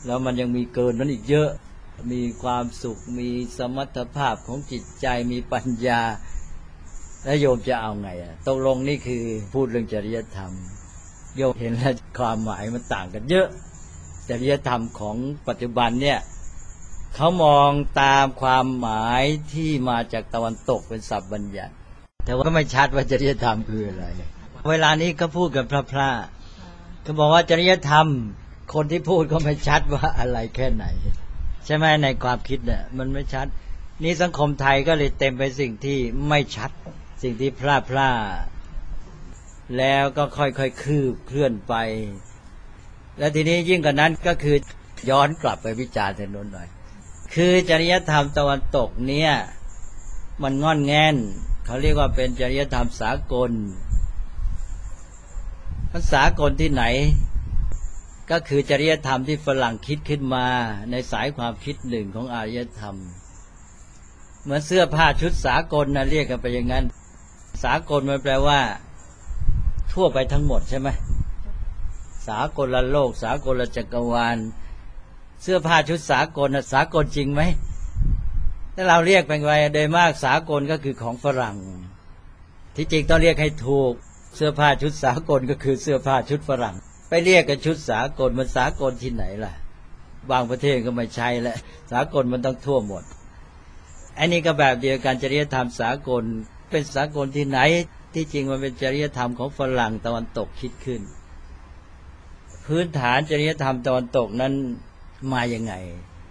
แล้วมันยังมีเกินนั้นอีกเยอะมีความสุขมีสมรรถภาพของจิตใจมีปัญญาแล้วโยมจะเอาไงตกลงนี่คือพูดเรื่องจริยธรรมโยมเห็นแล้วความหมายมันต่างกันเยอะจริยธรรมของปัจจุบันเนี่ยเขามองตามความหมายที่มาจากตะวันตกเป็นศัพท์บัญญัติแต่ว่าก็ไม่ชัดว่าจริยธรรมคืออะไรเวลานี้ก็พูดกันพร่าๆก็บอกว่าจริยธรรมคนที่พูดก็ไม่ชัดว่าอะไรแค่ไหนใช่ไหมในความคิดเนี่ยมันไม่ชัดนี่สังคมไทยก็เลยเต็มไปสิ่งที่ไม่ชัดสิ่งที่พร่าๆแล้วก็ค่อยๆคืบเคลื่อนไปและทีนี้ยิ่งกว่านั้นก็คือย้อนกลับไปวิจารณ์ทางโน้นหน่อยคือจริยธรรมตะวันตกเนี่ยมันงอนแง่นเขาเรียกว่าเป็นจริยธรรมสากลสากลที่ไหนก็คือจริยธรรมที่ฝรั่งคิดขึ้นมาในสายความคิดหนึ่งของอารยธรรมเหมือนเสื้อผ้าชุดสากลนะเรียกกันไปอย่างนั้นสากลมันแปลว่าทั่วไปทั้งหมดใช่ไหมสากลโลกสากลจักรวาลเสื้อผ้าชุดสากลนะสากลจริงไหมถ้าเราเรียกเป็นไงโดยมากสากลก็คือของฝรั่งที่จริงต้องเรียกให้ถูกเสื้อผ้าชุดสากลก็คือเสื้อผ้าชุดฝรั่งไปเรียกกันชุดสากลมันสากลที่ไหนล่ะบางประเทศก็ไม่ใช่แล้วสากลมันต้องทั่วหมดอันนี้ก็แบบเดียวกันจริยธรรมสากลเป็นสากลที่ไหนที่จริงมันเป็นจริยธรรมของฝรั่งตะวันตกคิดขึ้นพื้นฐานจริยธรรมตะวันตกนั้นมายังไง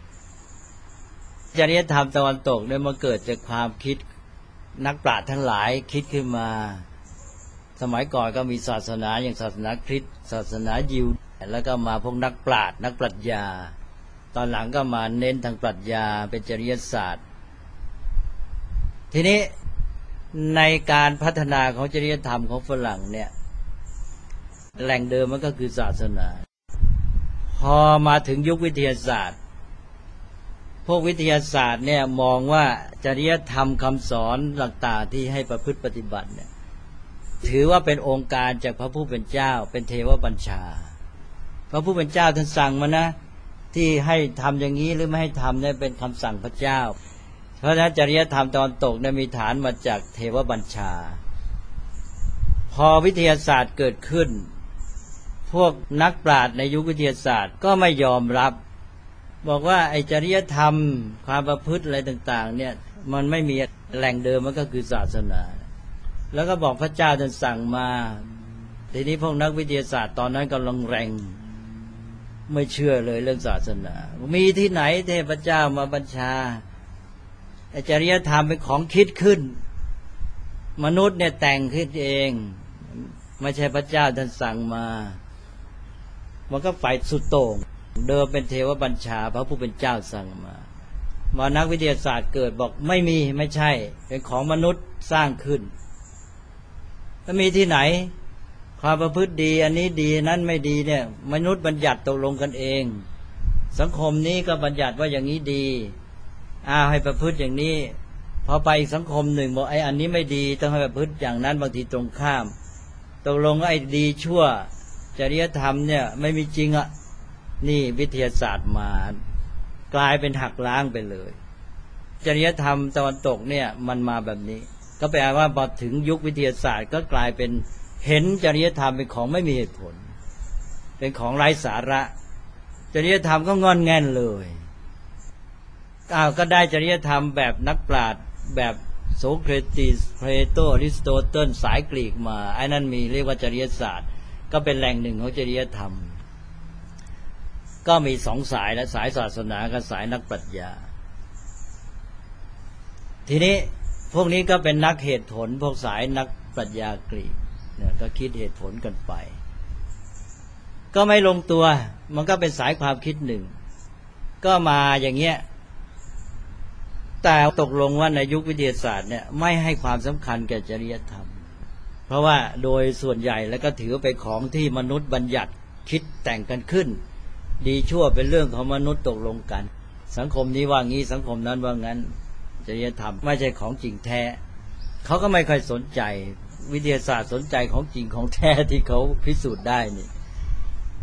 จริยธรรมตะวันตกเนี่ยมันเกิดจากความคิดนักปราชญ์ทั้งหลายคิดขึ้นมาสมัยก่อนก็มีศาสนาอย่างศาสนาคริสต์ศาสนายิวแล้วก็มาพวกนักปราชญ์นักปรัชญาตอนหลังก็มาเน้นทางปรัชญาเป็นจริยศาสตร์ทีนี้ในการพัฒนาของจริยธรรมของฝรั่งเนี่ยแหล่งเดิมมันก็คือศาสนาพอมาถึงยุควิทยาศาสตร์พวกวิทยาศาสตร์เนี่ยมองว่าจริยธรรมคำสอนต่างๆที่ให้ประพฤติปฏิบัติเนี่ยถือว่าเป็นองค์การจากพระผู้เป็นเจ้าเป็นเทวบัญชาพระผู้เป็นเจ้าท่านสั่งมานะที่ให้ทำอย่างนี้หรือไม่ให้ทำเนี่ยเป็นคำสั่งพระเจ้าเพราะฉะนั้นจริยธรรมตอนตกเนี่ยมีฐานมาจากเทวบัญชาพอวิทยาศาสตร์เกิดขึ้นพวกนักปราชญ์ในยุควิทยาศาสตร์ก็ไม่ยอมรับบอกว่าไอ้จริยธรรมความประพฤติอะไรต่างๆเนี่ยมันไม่มีแหล่งเดิมมันก็คือศาสนาแล้วก็บอกพระเจ้าท่านสั่งมาทีนี้พวกนักวิทยาศาสตร์ตอนนั้นกำลังแรงไม่เชื่อเลยเรื่องศาสนามีที่ไหนเทพเจ้ามาบัญชาจริยธรรมเป็นของคิดขึ้นมนุษย์เนี่ยแต่งขึ้นเองไม่ใช่พระเจ้าท่านสั่งมามันก็ฝ่ายสุดโต่งเดิมเป็นเทวบัญชาพระผู้เป็นเจ้าสั่งมานักวิทยาศาสตร์เกิดบอกไม่มีไม่ใช่เป็นของมนุษย์สร้างขึ้นแล้วมีที่ไหนความประพฤติดีอันนี้ดีนั้นไม่ดีเนี่ยมนุษย์บัญญัติตกลงกันเองสังคมนี้ก็บัญญัติว่าอย่างนี้ดีให้ประพฤติอย่างนี้พอไปสังคมหนึ่งบอกไอ้อันนี้ไม่ดีต้องให้ประพฤติอย่างนั้นบางทีตรงข้ามตกลงไอ้ดีชั่วจริยธรรมเนี่ยไม่มีจริงอ่ะนี่วิทยาศาสตร์มากลายเป็นหักล้างไปเลยจริยธรรมตะวันตกเนี่ยมันมาแบบนี้ก็แปลว่าพอถึงยุควิทยาศาสตร์ก็กลายเป็นเห็นจริยธรรมเป็นของไม่มีเหตุผลเป็นของไร้สาระจริยธรรมก็งอนแง่นเลยก็ได้จริยธรรมแบบนักปราชญ์แบบโสเครติสเพลโตอริสโตเติลสายกรีกมาไอ้นั่นมีเรียกว่าจริยศาสตร์ก็เป็นแหล่งหนึ่งของจริยธรรมก็มีสองสายและสายศาสนากับสายนักปรัชญาทีนี้พวกนี้ก็เป็นนักเหตุผลพวกสายนักปรัชญากรีกเนี่ยก็คิดเหตุผลกันไปก็ไม่ลงตัวมันก็เป็นสายความคิดหนึ่งก็มาอย่างเงี้ยแต่ตกลงว่าในยุควิทยาศาสตร์เนี่ยไม่ให้ความสำคัญแก่จริยธรรมเพราะว่าโดยส่วนใหญ่แล้วก็ถือเป็นของที่มนุษย์บัญญัติคิดแต่งกันขึ้นดีชั่วเป็นเรื่องของมนุษย์ตกลงกันสังคมนี้ว่างี้สังคมนั้นว่างั้นจริยธรรมไม่ใช่ของจริงแท้เขาก็ไม่ค่อยสนใจวิทยาศาสตร์สนใจของจริงของแท้ที่เขาพิสูจน์ได้นี่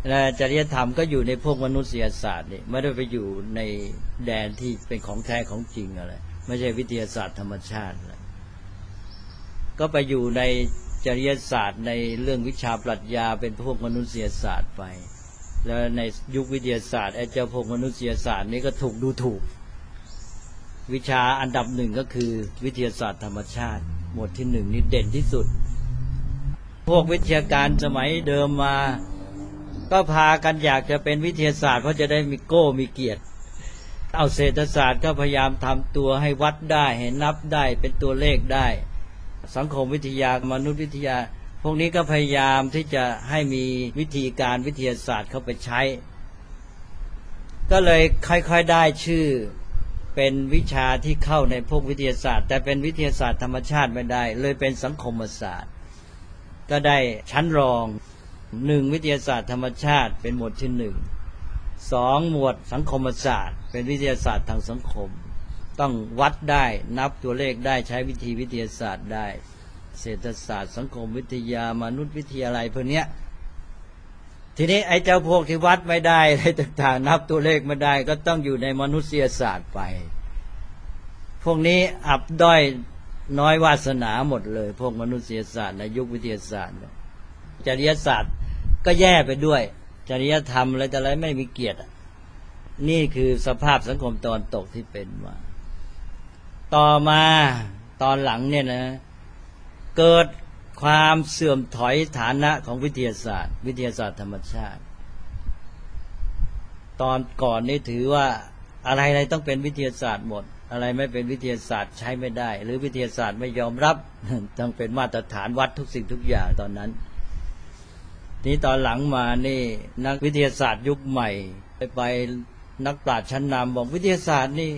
และจริยธรรมก็อยู่ในพวกมนุษยศาสตร์นี่ไม่ได้ไปอยู่ในแดนที่เป็นของแท้ของจริงอะไรไม่ใช่วิทยาศาสตร์ธรรมชาติอะไรก็ไปอยู่ในจริยศาสตร์ในเรื่องวิชาปรัชญาเป็นพวกมนุษยศาสตร์ไปแล้วในยุควิทยาศาสตร์ไอ้เจ้าพวกมนุษยศาสตร์นี้ก็ถูกดูถูกวิชาอันดับหนึ่งก็คือวิทยาศาสตร์ธรรมชาติหมวดที่หนึ่งนี่เด่นที่สุดพวกวิทยาการสมัยเดิมมาก็พากันอยากจะเป็นวิทยาศาสตร์เพราะจะได้มีโก้มีเกียรติเอาเศรษฐศาสตร์ก็พยายามทำตัวให้วัดได้ให้นับได้เป็นตัวเลขได้สังคมวิทยามนุษยวิทยาพวกนี้ก็พยายามที่จะให้มีวิธีการวิทยาศาสตร์เข้าไปใช้ก็เลยค่อยๆได้ชื่อเป็นวิชาที่เข้าในพวกวิทยาศาสตร์แต่เป็นวิทยาศาสตร์ธรรมชาติไม่ได้เลยเป็นสังคมศาสตร์ก็ได้ชั้นรอง1วิทยาศาสตร์ธรรมชาติเป็นหมวดที่1 2หมวดสังคมศาสตร์เป็นวิทยาศาสตร์ทางสังคมต้องวัดได้นับตัวเลขได้ใช้วิธีวิทยาศาสตร์ได้เศรษฐศาสตร์สังคมวิทยามนุษยวิทยาอะไรพวกนี้ทีนี้ไอ้เจ้าพวกที่วัดไม่ได้อะไรต่างๆนับตัวเลขไม่ได้ก็ต้องอยู่ในมนุษยศาสตร์ไปพวกนี้อับด้อยน้อยวาสนาหมดเลยพวกมนุษยศาสตร์ในยุควิทยาศาสตร์จริยศาสตร์ก็แย่ไปด้วยจริยธรรมอะไรแต่อะไรไม่มีเกียรตินี่คือสภาพสังคมตะวันตกที่เป็นมาต่อมาตอนหลังเนี่ยนะเกิดความเสื่อมถอยฐานะของวิทยาศาสตร์วิทยาศาสตร์ธรรมชาติตอนก่อนนี่ถือว่าอะไรๆต้องเป็นวิทยาศาสตร์หมดอะไรไม่เป็นวิทยาศาสตร์ใช้ไม่ได้หรือวิทยาศาสตร์ไม่ยอมรับต้องเป็นมาตรฐานวัดทุกสิ่งทุกอย่างตอนนั้นนี้ตอนหลังมานี่นักวิทยาศาสตร์ยุคใหม่ไปนักปราชญ์ชั้นนำบอกวิทยาศาสตร์นี่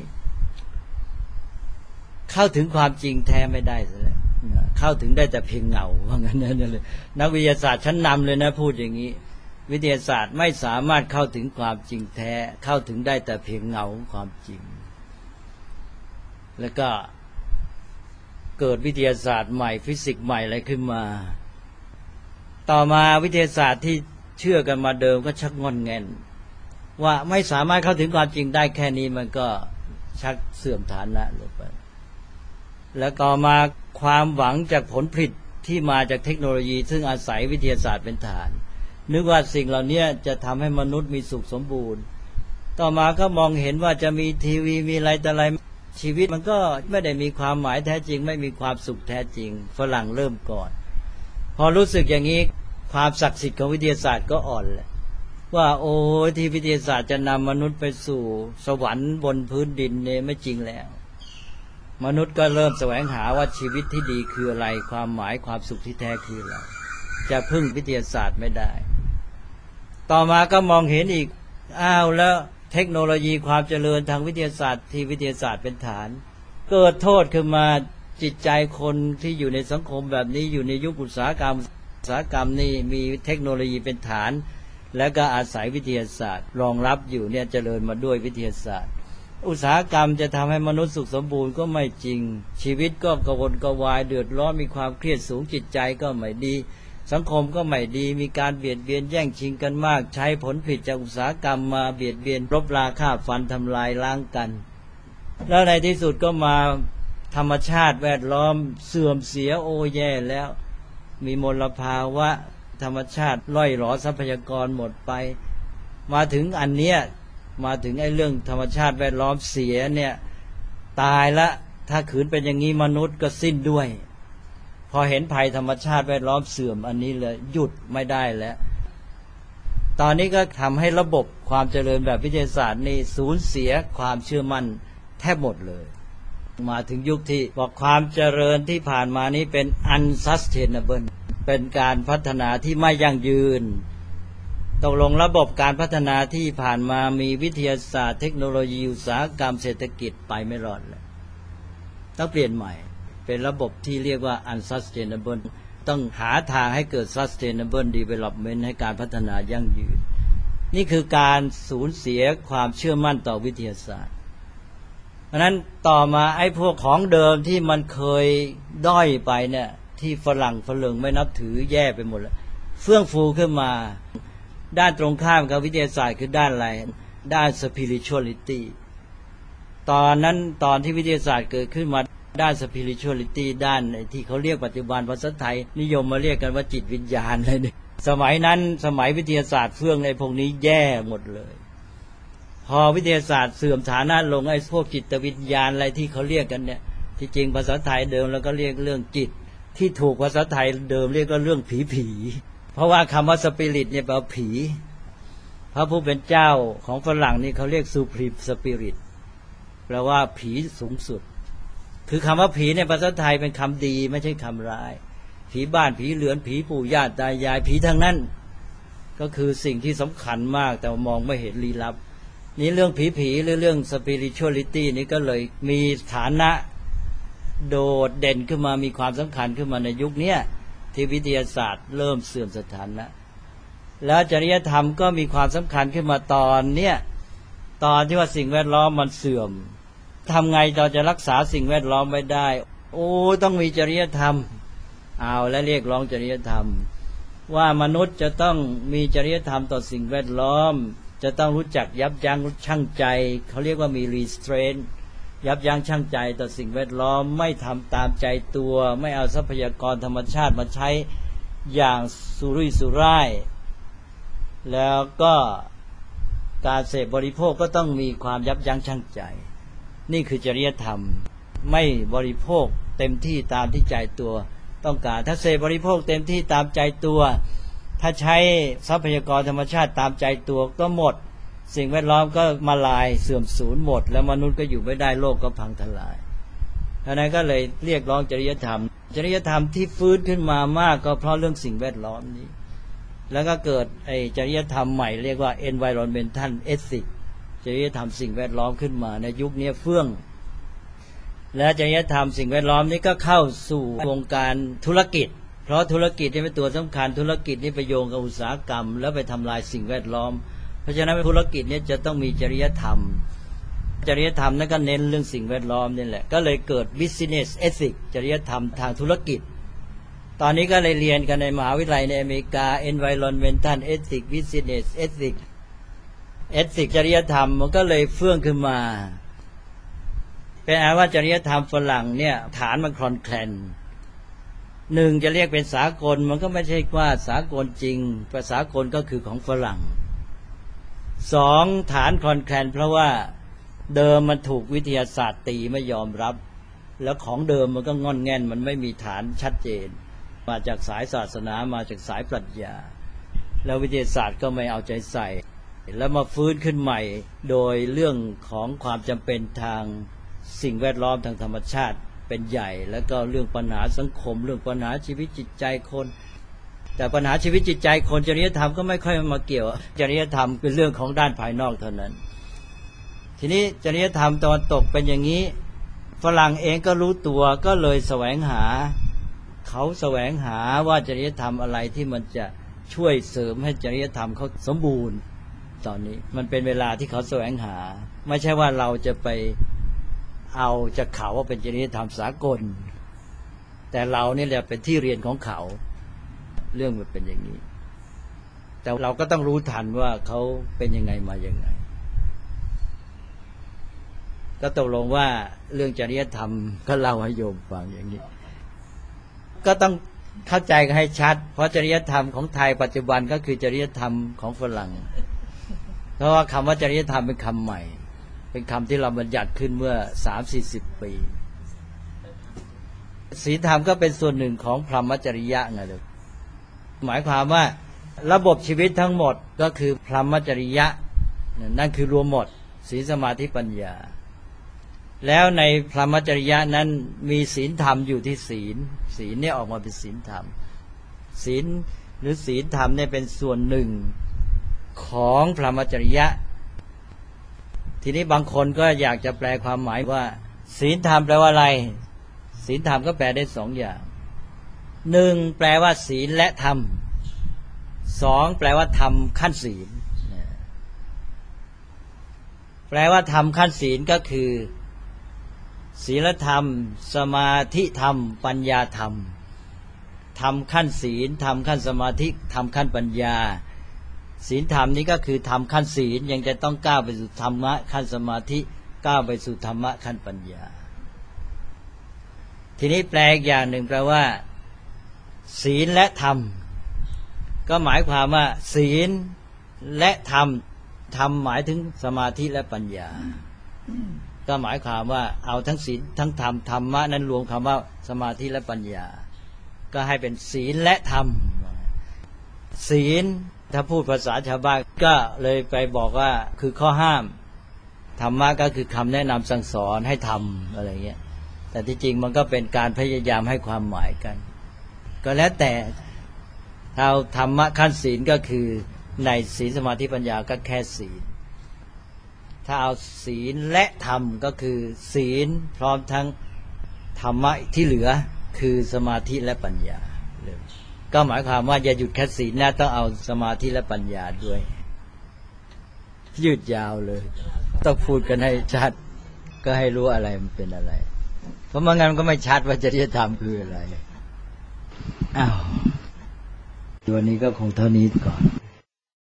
เข้าถึงความจริงแท้ไม่ได้เลยเข้าถึงได้แต่เพียงเงาว่างั้นนั่นเลยนักวิทยาศาสตร์ชั้นนำเลยนะพูดอย่างนี้วิทยาศาสตร์ไม่สามารถเข้าถึงความจริงแท้เข้าถึงได้แต่เพียงเงาของความจริงแล้วก็เกิดวิทยาศาสตร์ใหม่ฟิสิกส์ใหม่อะไรขึ้นมาต่อมาวิทยาศาสตร์ที่เชื่อกันมาเดิมก็ชักงอนแงนว่าไม่สามารถเข้าถึงความจริงได้แค่นี้มันก็ชักเสื่อมฐานะลงไปแล้วต่อมาความหวังจากผลผลิตที่มาจากเทคโนโลยีซึ่งอาศัยวิทยาศาสตร์เป็นฐานนึกว่าสิ่งเหล่านี้จะทำให้มนุษย์มีสุขสมบูรณ์ต่อมาก็มองเห็นว่าจะมีทีวีมีอะไรแต่อะไรชีวิตมันก็ไม่ได้มีความหมายแท้จริงไม่มีความสุขแท้จริงฝรั่งเริ่มก่อนพอรู้สึกอย่างนี้ความศักดิ์สิทธิ์ของวิทยาศาสตร์ก็อ่อนแหละว่าโอ้ที่วิทยาศาสตร์จะนำมนุษย์ไปสู่สวรรค์บนพื้นดินเนี่ยไม่จริงแล้วมนุษย์ก็เริ่มแสวงหาว่าชีวิตที่ดีคืออะไรความหมายความสุขที่แท้คืออะไรจะพึ่งวิทยาศาสตร์ไม่ได้ต่อมาก็มองเห็นอีกอ้าวแล้วเทคโนโลยีความเจริญทางวิทยาศาสตร์ที่วิทยาศาสตร์เป็นฐานเกิดโทษขึ้นมาจิตใจคนที่อยู่ในสังคมแบบนี้อยู่ในยุคอุตสาหกรรมนี่มีเทคโนโลยีเป็นฐานแล้วก็อาศัยวิทยาศาสตร์รองรับอยู่เนี่ยเจริญมาด้วยวิทยาศาสตร์อุตสาหกรรมจะทำให้มนุษย์สุขสมบูรณ์ก็ไม่จริงชีวิตก็กระวนกระวายเดือดร้อนมีความเครียดสูงจิตใจก็ไม่ดีสังคมก็ไม่ดีมีการเบียดเบียนแย่งชิงกันมากใช้ผลผลิตจากอุตสาหกรรมมาเบียดเบียนรบราฆ่าฟันทำลายล้างกันแล้วในที่สุดก็มาธรรมชาติแวดล้อมเสื่อมเสียโอ้แย่แล้วมีมลภาวะธรรมชาติล่อยหลอทรัพยากรหมดไปมาถึงอันเนี้ยมาถึงไอ้เรื่องธรรมชาติแวดล้อมเสียเนี่ยตายละถ้าขืนเป็นอย่างนี้มนุษย์ก็สิ้นด้วยพอเห็นภัยธรรมชาติแวดล้อมเสื่อมอันนี้เลยหยุดไม่ได้แล้วตอนนี้ก็ทำให้ระบบความเจริญแบบวิทยาศาสตร์นี่สูญเสียความเชื่อมั่นแทบหมดเลยมาถึงยุคที่บอกความเจริญที่ผ่านมานี้เป็น unsustainable เป็นการพัฒนาที่ไม่ยั่งยืนตกลงระบบการพัฒนาที่ผ่านมามีวิทยาศาสตร์เทคโนโลยีอุตสาหกรรมเศรษฐกิจไปไม่รอดแล้วต้องเปลี่ยนใหม่เป็นระบบที่เรียกว่า unsustainable ต้องหาทางให้เกิด sustainable development ให้การพัฒนายั่งยืนนี่คือการสูญเสียความเชื่อมั่นต่อวิทยาศาสตร์เพราะนั้นต่อมาไอ้พวกของเดิมที่มันเคยด้อยไปเนี่ยที่ฝรั่งไม่นับถือแย่ไปหมดแล้วเฟื่องฟูขึ้นมาด้านตรงข้ามกับวิทยาศาสตร์คือด้านอะไรด้าน spirituality ตอนที่วิทยาศาสตร์เกิดขึ้นมาด้าน spirituality ด้านที่เขาเรียกปัจจุบันภาษาไทยนิยมมาเรียกกันว่าจิตวิญญาณอะไรเนี่ยสมัยนั้นสมัยวิทยาศาสตร์เฟื่องในพวกนี้แย่หมดเลยพอวิทยาศาสตร์เสื่อมฐานะลงไอ้พวกจิตวิญญาณอะไรที่เขาเรียกกันเนี่ยที่จริงภาษาไทยเดิมแล้วก็เรียกเรื่องจิตที่ถูกภาษาไทยเดิมเรียกก็เรื่องผีเพราะว่าคำว่าสปิริตเนี่ยแปลว่าผีพระผู้เป็นเจ้าของฝรั่งนี่เขาเรียก Supreme Spirit แปลว่าผีสูงสุดคือคำว่าผีในภาษาไทยเป็นคำดีไม่ใช่คำร้ายผีบ้านผีเรือนผีปู่ย่าตายายผีทั้งนั้นก็คือสิ่งที่สำคัญมากแต่มองไม่เห็นลี้ลับนี้เรื่องผีหรือเรื่อง spirituality นี้ก็เลยมีฐานะโดดเด่นขึ้นมามีความสำคัญขึ้นมาในยุคนี้ที่วิทยาศาสตร์เริ่มเสื่อมสถานะแล้วจริยธรรมก็มีความสำคัญขึ้นมาตอนที่ว่าสิ่งแวดล้อมมันเสื่อมทำไงเราจะรักษาสิ่งแวดล้อมไว้ได้โอ้ต้องมีจริยธรรมเอาและเรียกร้องจริยธรรมว่ามนุษย์จะต้องมีจริยธรรมต่อสิ่งแวดล้อมจะต้องรู้จักยับยั้งชั่งใจเขาเรียกว่ามี restraint ยับยั้งชั่งใจต่อสิ่งแวดล้อมไม่ทำตามใจตัวไม่เอาทรัพยากรธรรมชาติมาใช้อย่างสุรุ่ยสุร่ายแล้วก็การเสพบริโภคก็ต้องมีความยับยั้งชั่งใจนี่คือจริยธรรมไม่บริโภคเต็มที่ตามที่ใจตัวต้องการถ้าเสพบริโภคเต็มที่ตามใจตัวถ้าใช้ทรัพยากรธรรมชาติตามใจตัวก็หมดสิ่งแวดล้อมก็มาลายเสื่อมสูญหมดแล้วมนุษย์ก็อยู่ไม่ได้โลกก็พังทลายดังนั้นก็เลยเรียกร้องจริยธรรมที่ฟื้นขึ้นมามากก็เพราะเรื่องสิ่งแวดล้อมนี้แล้วก็เกิดไอ้จริยธรรมใหม่เรียกว่า environmental ethics จริยธรรมสิ่งแวดล้อมขึ้นมาในยุคนี้เฟื่องและจริยธรรมสิ่งแวดล้อมนี้ก็เข้าสู่วงการธุรกิจเพราะธุรกิจนี่เป็นตัวสำคัญธุรกิจนี่ไปโยงกับอุตสาหกรรมแล้วไปทำลายสิ่งแวดล้อมเพราะฉะนั้นธุรกิจนี่จะต้องมีจริยธรรมนั่นก็เน้นเรื่องสิ่งแวดล้อมนี่แหละก็เลยเกิด business ethics จริยธรรมทางธุรกิจตอนนี้ก็เลยเรียนกันในมหาวิทยาลัยในอเมริกา environmental ethics business ethics จริยธรรมมันก็เลยเฟื่องขึ้นมาเป็นอันว่าจริยธรรมฝรั่งเนี่ยฐานมันคลอนแคลนหนึ่งจะเรียกเป็นสากลมันก็ไม่ใช่ว่าสากลจริงภาษากลก็คือของฝรั่งสองฐานคลอนแคลนเพราะว่าเดิมมันถูกวิทยาศาสตร์ตีไม่ยอมรับแล้วของเดิมมันก็งอนแง่นมันไม่มีฐานชัดเจนมาจากสายศาสนามาจากสายปรัชญาแล้ววิทยาศาสตร์ก็ไม่เอาใจใส่แล้วมาฟื้นขึ้นใหม่โดยเรื่องของความจำเป็นทางสิ่งแวดล้อมทางธรรมชาติเป็นใหญ่แล้วก็เรื่องปัญหาสังคมเรื่องปัญหาชีวิตจิตใจคนแต่ปัญหาชีวิตจิตใจคนจริยธรรมก็ไม่ค่อยมาเกี่ยวจริยธรรมเป็นเรื่องของด้านภายนอกเท่านั้นทีนี้จริยธรรมตะวันตกเป็นอย่างนี้ฝรั่งเองก็รู้ตัวก็เลยแสวงหาว่าจริยธรรมอะไรที่มันจะช่วยเสริมให้จริยธรรมเขาสมบูรณ์ตอนนี้มันเป็นเวลาที่เขาแสวงหาไม่ใช่ว่าเราจะไปเอาจากเขาว่าเป็นจริยธรรมสากลแต่เรานี่แหละเป็นที่เรียนของเขาเรื่องมันเป็นอย่างนี้แต่เราก็ต้องรู้ทันว่าเขาเป็นยังไงมายังไงก็ตกลงว่าเรื่องจริยธรรมก็เล่าให้โยมฟังอย่างนี้ก็ต้องเข้าใจกันให้ชัดเพราะจริยธรรมของไทยปัจจุบันก็คือจริยธรรมของฝรั่งเพราะว่าคำว่าจริยธรรมเป็นคำใหม่เป็นคำที่เราบัญญัติขึ้นเมื่อ 30-40 ปีศีลธรรมก็เป็นส่วนหนึ่งของพรหมจริยะไงเลยหมายความว่าระบบชีวิตทั้งหมดก็คือพรหมจริยะนั่นคือรวมหมดศีลสมาธิปัญญาแล้วในพรหมจริยะนั้นมีศีลธรรมอยู่ที่ศีลเนี่ยออกมาเป็นศีลธรรมศีลหรือศีลธรรมเนี่ยเป็นส่วนหนึ่งของพรหมจริยะทีนี้บางคนก็อยากจะแปลความหมายว่าศีลธรรมแปลว่าอะไรศีลธรรมก็แปลได้สองอย่างหนึ่งแปลว่าศีลและธรรมสองแปลว่าธรรมขั้นศีลแปลว่าธรรมขั้นศีลก็คือศีลธรรมสมาธิธรรมปัญญาธรรมธรรมขั้นศีลธรรมขั้นสมาธิธรรมขั้นปัญญาศีลธรรมนี้ก็คือทำขั้นศีลยังจะต้องก้าวไปสู่ธรรมะขั้นสมาธิก้าวไปสู่ธรรมะขั้นปัญญาทีนี้แปลอีกอย่างหนึ่งแปลว่าศีลและธรรมก็หมายความว่าศีลและธรรมธรรมหมายถึงสมาธิและปัญญาก็หมายความว่าเอาทั้งศีลทั้งธรรมธรรมะนั้นรวมคำว่าสมาธิและปัญญาก็ให้เป็นศีลและธรรมศีลถ้าพูดภาษาชาวบ้านก็เลยไปบอกว่าคือข้อห้ามธรรมะก็คือคำแนะนำสั่งสอนให้ทำอะไรเงี้ยแต่ที่จริงมันก็เป็นการพยายามให้ความหมายกันก็แล้วแต่ถ้าธรรมะขั้นศีลก็คือในศีลสมาธิปัญญาก็แค่ศีลถ้าเอาศีลและธรรมก็คือศีลพร้อมทั้งธรรมะที่เหลือคือสมาธิและปัญญาเลยก็หมายความว่าอย่าหยุดแค่ศีลนะต้องเอาสมาธิและปัญญาด้วยยืดยาวเลยต้องพูดกันให้ชัดก็ให้รู้อะไรมันเป็นอะไรเพราะไม่งั้นก็ไม่ชัดว่าจริยธรรมคืออะไรอ้าววันนี้ก็คงเท่านี้ก่อน